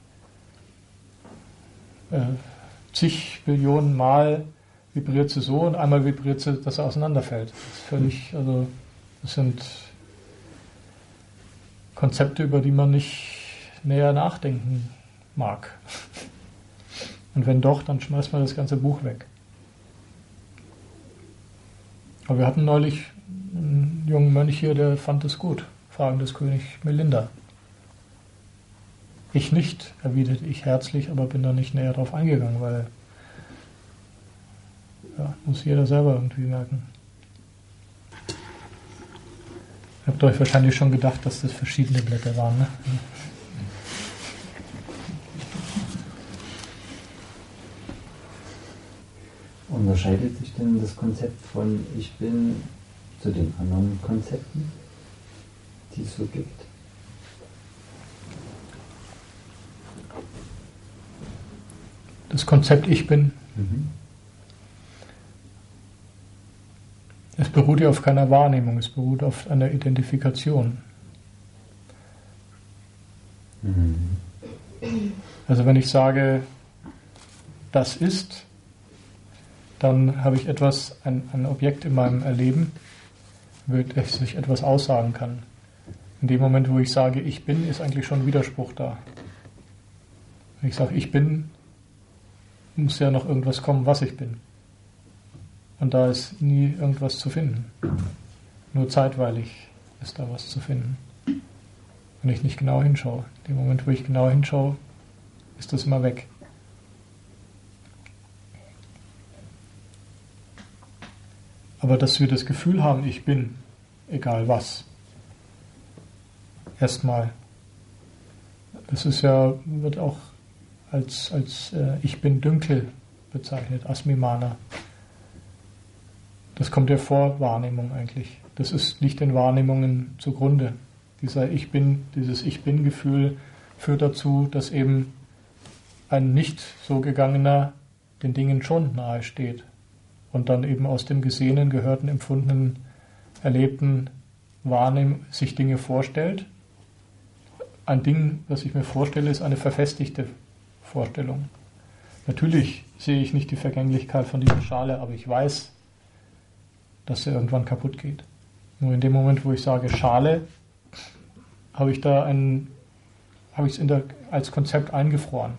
Äh, zig Billionen Mal vibriert sie so und einmal vibriert sie, dass sie auseinanderfällt. Das ist völlig, also das sind Konzepte, über die man nicht näher nachdenken mag. Und wenn doch, dann schmeißt man das ganze Buch weg. Aber wir hatten neulich einen jungen Mönch hier, der fand es gut. Fragen des König Melinda. Ich nicht, erwiderte ich herzlich, aber bin da nicht näher drauf eingegangen, weil ja, muss jeder selber irgendwie merken. Ihr habt euch wahrscheinlich schon gedacht, dass das verschiedene Blätter waren, ne? Unterscheidet sich denn das Konzept von Ich Bin zu den anderen Konzepten, die es so gibt? das Konzept Ich bin, Mhm. es beruht ja auf keiner Wahrnehmung, es beruht auf einer Identifikation. Mhm. Also wenn ich sage, das ist, dann habe ich etwas, ein, ein Objekt in meinem Erleben, das ich etwas aussagen kann. In dem Moment, wo ich sage, ich bin, ist eigentlich schon ein Widerspruch da. Wenn ich sage, ich bin, muss ja noch irgendwas kommen, was ich bin. Und da ist nie irgendwas zu finden. Nur zeitweilig ist da was zu finden. Wenn ich nicht genau hinschaue. In dem Moment, wo ich genau hinschaue, ist das immer weg. Aber dass wir das Gefühl haben, ich bin, egal was. Erstmal. Das ist ja, wird auch als, als äh, ich bin Dünkel bezeichnet, Asmimana. Das kommt ja vor Wahrnehmung eigentlich. Das ist nicht den Wahrnehmungen zugrunde. Dieser Ich bin, dieses Ich bin-Gefühl führt dazu, dass eben ein nicht so gegangener den Dingen schon nahe steht und dann eben aus dem Gesehenen, Gehörten, Empfundenen, Erlebten, Wahrnehmen sich Dinge vorstellt. Ein Ding, was ich mir vorstelle, ist eine verfestigte Vorstellung. Natürlich sehe ich nicht die Vergänglichkeit von dieser Schale, aber ich weiß, dass sie irgendwann kaputt geht. Nur in dem Moment, wo ich sage Schale, habe ich da ein, habe ich es in der, als Konzept eingefroren.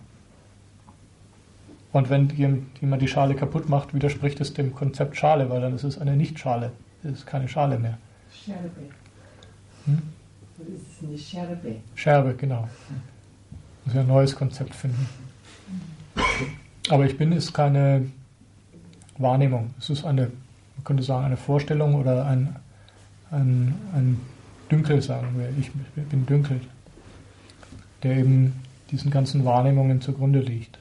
Und wenn jemand die Schale kaputt macht, widerspricht es dem Konzept Schale, weil dann ist es eine Nicht-Schale. Es ist keine Schale mehr. Scherbe. Hm? Das ist eine Scherbe. Scherbe, genau. Muss ja ein neues Konzept finden. Aber ich bin ist keine Wahrnehmung. Es ist eine, man könnte sagen, eine Vorstellung oder ein, ein, ein Dünkel, sagen wir. Ich bin Dünkel, der eben diesen ganzen Wahrnehmungen zugrunde liegt.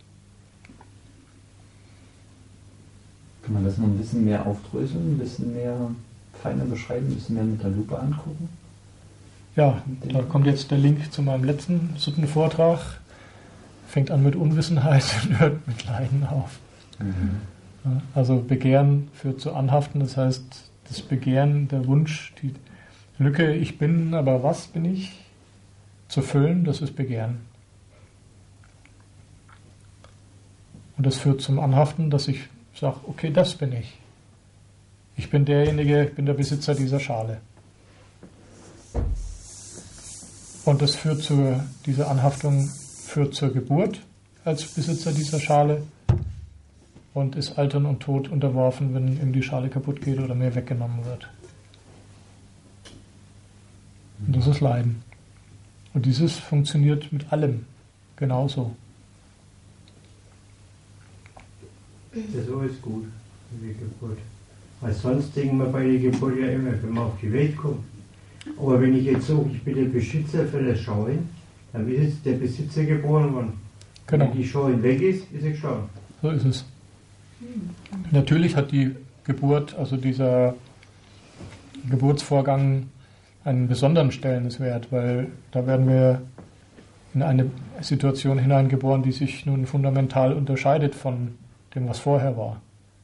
Kann man das noch ein bisschen mehr aufdröseln, ein bisschen mehr feiner beschreiben, ein bisschen mehr mit der Lupe angucken? Ja, da kommt jetzt der Link zu meinem letzten Suttenvortrag. Fängt an mit Unwissenheit und hört mit Leiden auf. Mhm. Also Begehren führt zu Anhaften, das heißt, das Begehren, der Wunsch, die Lücke, ich bin, aber was bin ich, zu füllen, das ist Begehren. Und das führt zum Anhaften, dass ich sage, okay, das bin ich. Ich bin derjenige, ich bin der Besitzer dieser Schale. Und das führt zu, diese Anhaftung führt zur Geburt als Besitzer dieser Schale und ist Altern und Tod unterworfen, wenn ihm die Schale kaputt geht oder mir weggenommen wird. Und das ist Leiden. Und dieses funktioniert mit allem genauso. Das ist alles gut, die Geburt. Weil sonst denken wir bei der Geburt ja immer, wenn man auf die Welt kommt. Aber wenn ich jetzt sage, ich bin der Besitzer für das Schauen, dann ist jetzt der Besitzer geboren worden. Genau. Wenn die Schauen weg ist, ist er gestorben. So ist es. Natürlich hat die Geburt, also dieser Geburtsvorgang, einen besonderen Stellenwert, weil da werden wir in eine Situation hineingeboren, die sich nun fundamental unterscheidet von dem, was vorher war.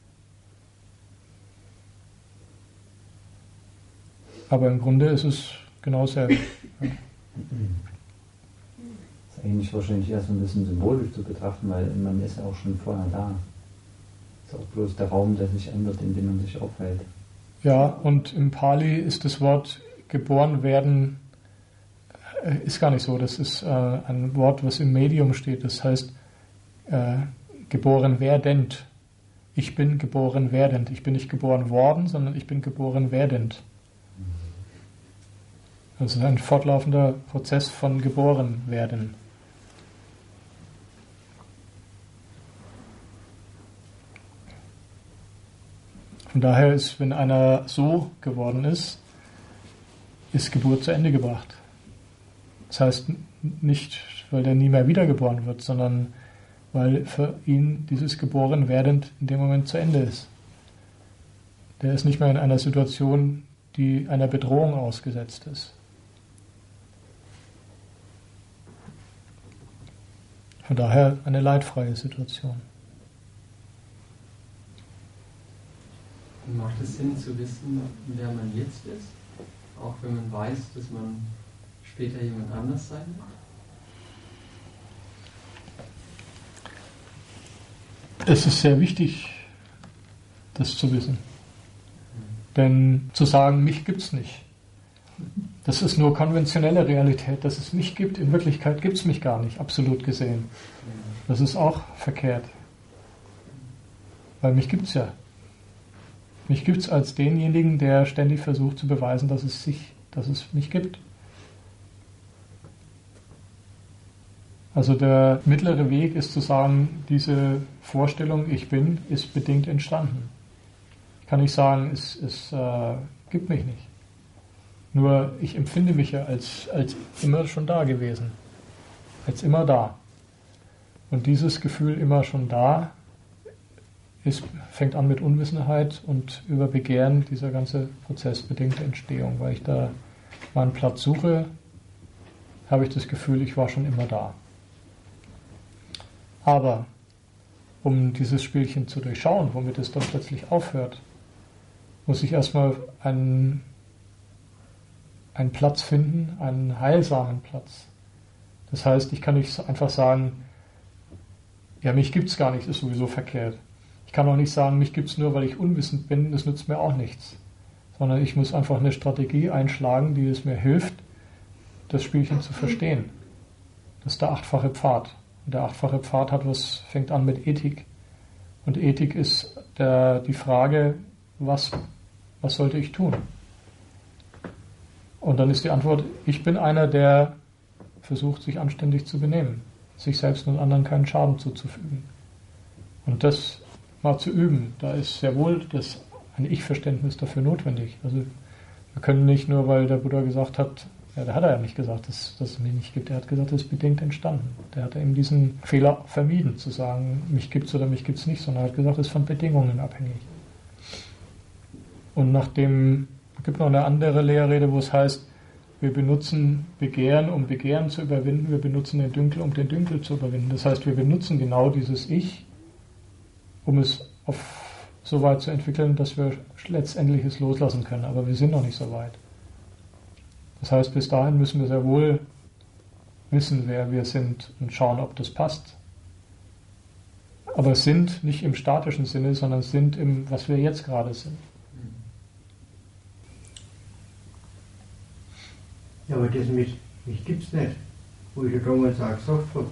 Aber im Grunde ist es genau dasselbe. Ja. Das ist eigentlich wahrscheinlich eher so ein bisschen symbolisch zu betrachten, weil man ist ja auch schon vorher da. Es ist auch bloß der Raum, der sich ändert, in dem man sich aufhält. Ja, und im Pali ist das Wort geboren werden, äh, ist gar nicht so. Das ist äh, ein Wort, was im Medium steht. Das heißt, äh, geboren werdend. Ich bin geboren werdend. Ich bin nicht geboren worden, sondern ich bin geboren werdend. Das ist ein fortlaufender Prozess von geboren werden. Von daher ist, wenn einer so geworden ist, ist Geburt zu Ende gebracht. Das heißt nicht, weil der nie mehr wiedergeboren wird, sondern weil für ihn dieses geboren werdend in dem Moment zu Ende ist. Der ist nicht mehr in einer Situation, die einer Bedrohung ausgesetzt ist. Von daher eine leidfreie Situation. Macht es Sinn zu wissen, wer man jetzt ist? Auch wenn man weiß, dass man später jemand anders sein wird? Es ist sehr wichtig, das zu wissen. Denn zu sagen, mich gibt's nicht, das ist nur konventionelle Realität, dass es mich gibt. In Wirklichkeit gibt's mich gar nicht, absolut gesehen. Das ist auch verkehrt. Weil mich gibt's ja. Mich gibt's als denjenigen, der ständig versucht zu beweisen, dass es sich, dass es mich gibt. Also der mittlere Weg ist zu sagen, diese Vorstellung, ich bin, ist bedingt entstanden. Ich kann nicht sagen, es, es äh, gibt mich nicht. Nur ich empfinde mich ja als, als immer schon da gewesen. Als immer da. Und dieses Gefühl immer schon da ist, fängt an mit Unwissenheit und über Begehren, dieser ganze Prozess bedingte Entstehung. Weil ich da meinen Platz suche, habe ich das Gefühl, ich war schon immer da. Aber um dieses Spielchen zu durchschauen, womit es dann plötzlich aufhört, muss ich erstmal einen, einen Platz finden, einen heilsamen Platz. Das heißt, ich kann nicht einfach sagen, ja, mich gibt's gar nicht, ist sowieso verkehrt. Ich kann auch nicht sagen, mich gibt's nur, weil ich unwissend bin, das nützt mir auch nichts. Sondern ich muss einfach eine Strategie einschlagen, die es mir hilft, das Spielchen zu verstehen. Das ist der achtfache Pfad. Und der achtfache Pfad hat was, fängt an mit Ethik. Und Ethik ist der, die Frage, was, was sollte ich tun? Und dann ist die Antwort, ich bin einer, der versucht, sich anständig zu benehmen, sich selbst und anderen keinen Schaden zuzufügen. Und das mal zu üben, da ist sehr wohl das, ein Ich-Verständnis dafür notwendig. Also wir können nicht nur, weil der Buddha gesagt hat, ja, der hat er ja nicht gesagt, dass, dass es mich nicht gibt. Er hat gesagt, es ist bedingt entstanden. Der hat eben diesen Fehler vermieden, zu sagen, mich gibt's oder mich gibt's nicht, sondern er hat gesagt, es ist von Bedingungen abhängig. Und nachdem, es gibt noch eine andere Lehrrede, wo es heißt, wir benutzen Begehren, um Begehren zu überwinden, wir benutzen den Dünkel, um den Dünkel zu überwinden. Das heißt, wir benutzen genau dieses Ich, um es auf so weit zu entwickeln, dass wir letztendlich es loslassen können. Aber wir sind noch nicht so weit. Das heißt, bis dahin müssen wir sehr wohl wissen, wer wir sind und schauen, ob das passt. Aber sind nicht im statischen Sinne, sondern sind im, was wir jetzt gerade sind. Ja, aber das mit, mich gibt's nicht, wo ich ja damals auch gesagt habe.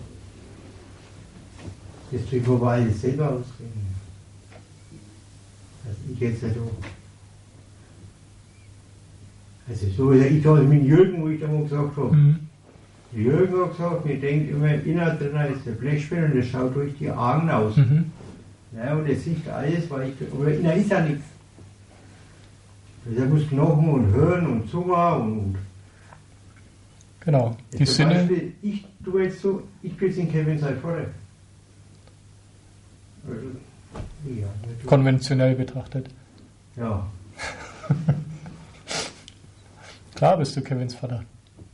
Das tue ich aber alles selber ausreden. Also ich jetzt nicht auch. Also so, ich habe mit Jürgen, wo ich da mal gesagt habe. Mhm. Jürgen hat gesagt, mir denkt immer, im Inneren drin ist der Blechspinner und der schaut durch die Augen aus. Mhm. Ja, und er sieht alles, weil ich, aber innen ist ja nichts. Also er muss Knochen und hören und Zunge und. Genau, die jetzt Sinne. Beispiel, ich tue jetzt so, ich bin in Kevin sei vorne. Also, ja, konventionell betrachtet. Ja. Klar bist du Kevins Vater.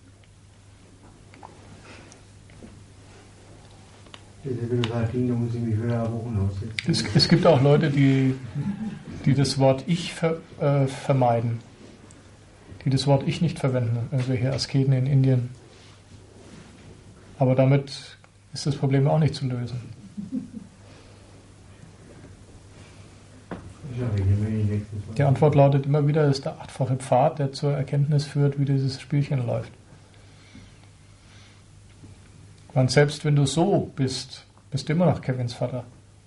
Das ist ein bisschen Ding, da muss ich mich für eine Woche aussetzen. Es, es gibt auch Leute, die, die das Wort Ich ver, äh, vermeiden. Die das Wort Ich nicht verwenden. Irgendwelche Asketen in Indien. Aber damit ist das Problem auch nicht zu lösen. Die Antwort lautet immer wieder, es ist der achtfache Pfad, der zur Erkenntnis führt, wie dieses Spielchen läuft. Und selbst wenn du so bist, bist du immer noch Kevins Vater.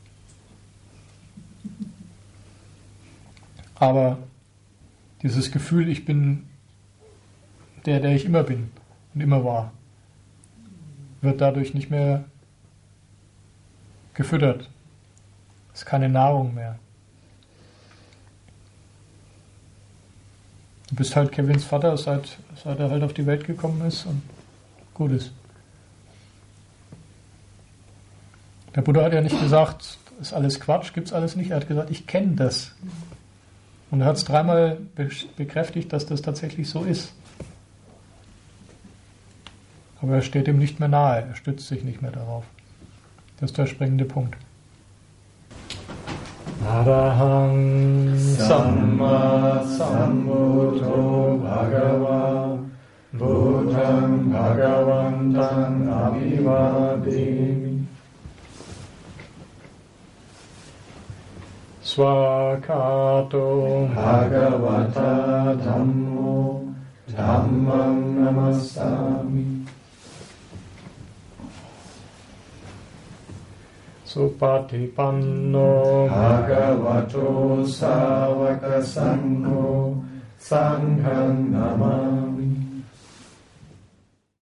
Aber dieses Gefühl, ich bin der, der ich immer bin und immer war, wird dadurch nicht mehr gefüttert. Es ist keine Nahrung mehr. Du bist halt Kevins Vater, seit, seit er halt auf die Welt gekommen ist und gut ist. Der Buddha hat ja nicht gesagt, das ist alles Quatsch, gibt's alles nicht. Er hat gesagt, ich kenne das. Und er hat es dreimal bekräftigt, dass das tatsächlich so ist. Aber er steht ihm nicht mehr nahe, er stützt sich nicht mehr darauf. Das ist der springende Punkt. Arahang Samma Sambuddho Bhagava Buddhang Bhagavantam Abhivademi Swakato Bhagavata Dhammo Dhammam Namastami Supatipanno Bhagavato Savaka Sangho Sangham Namami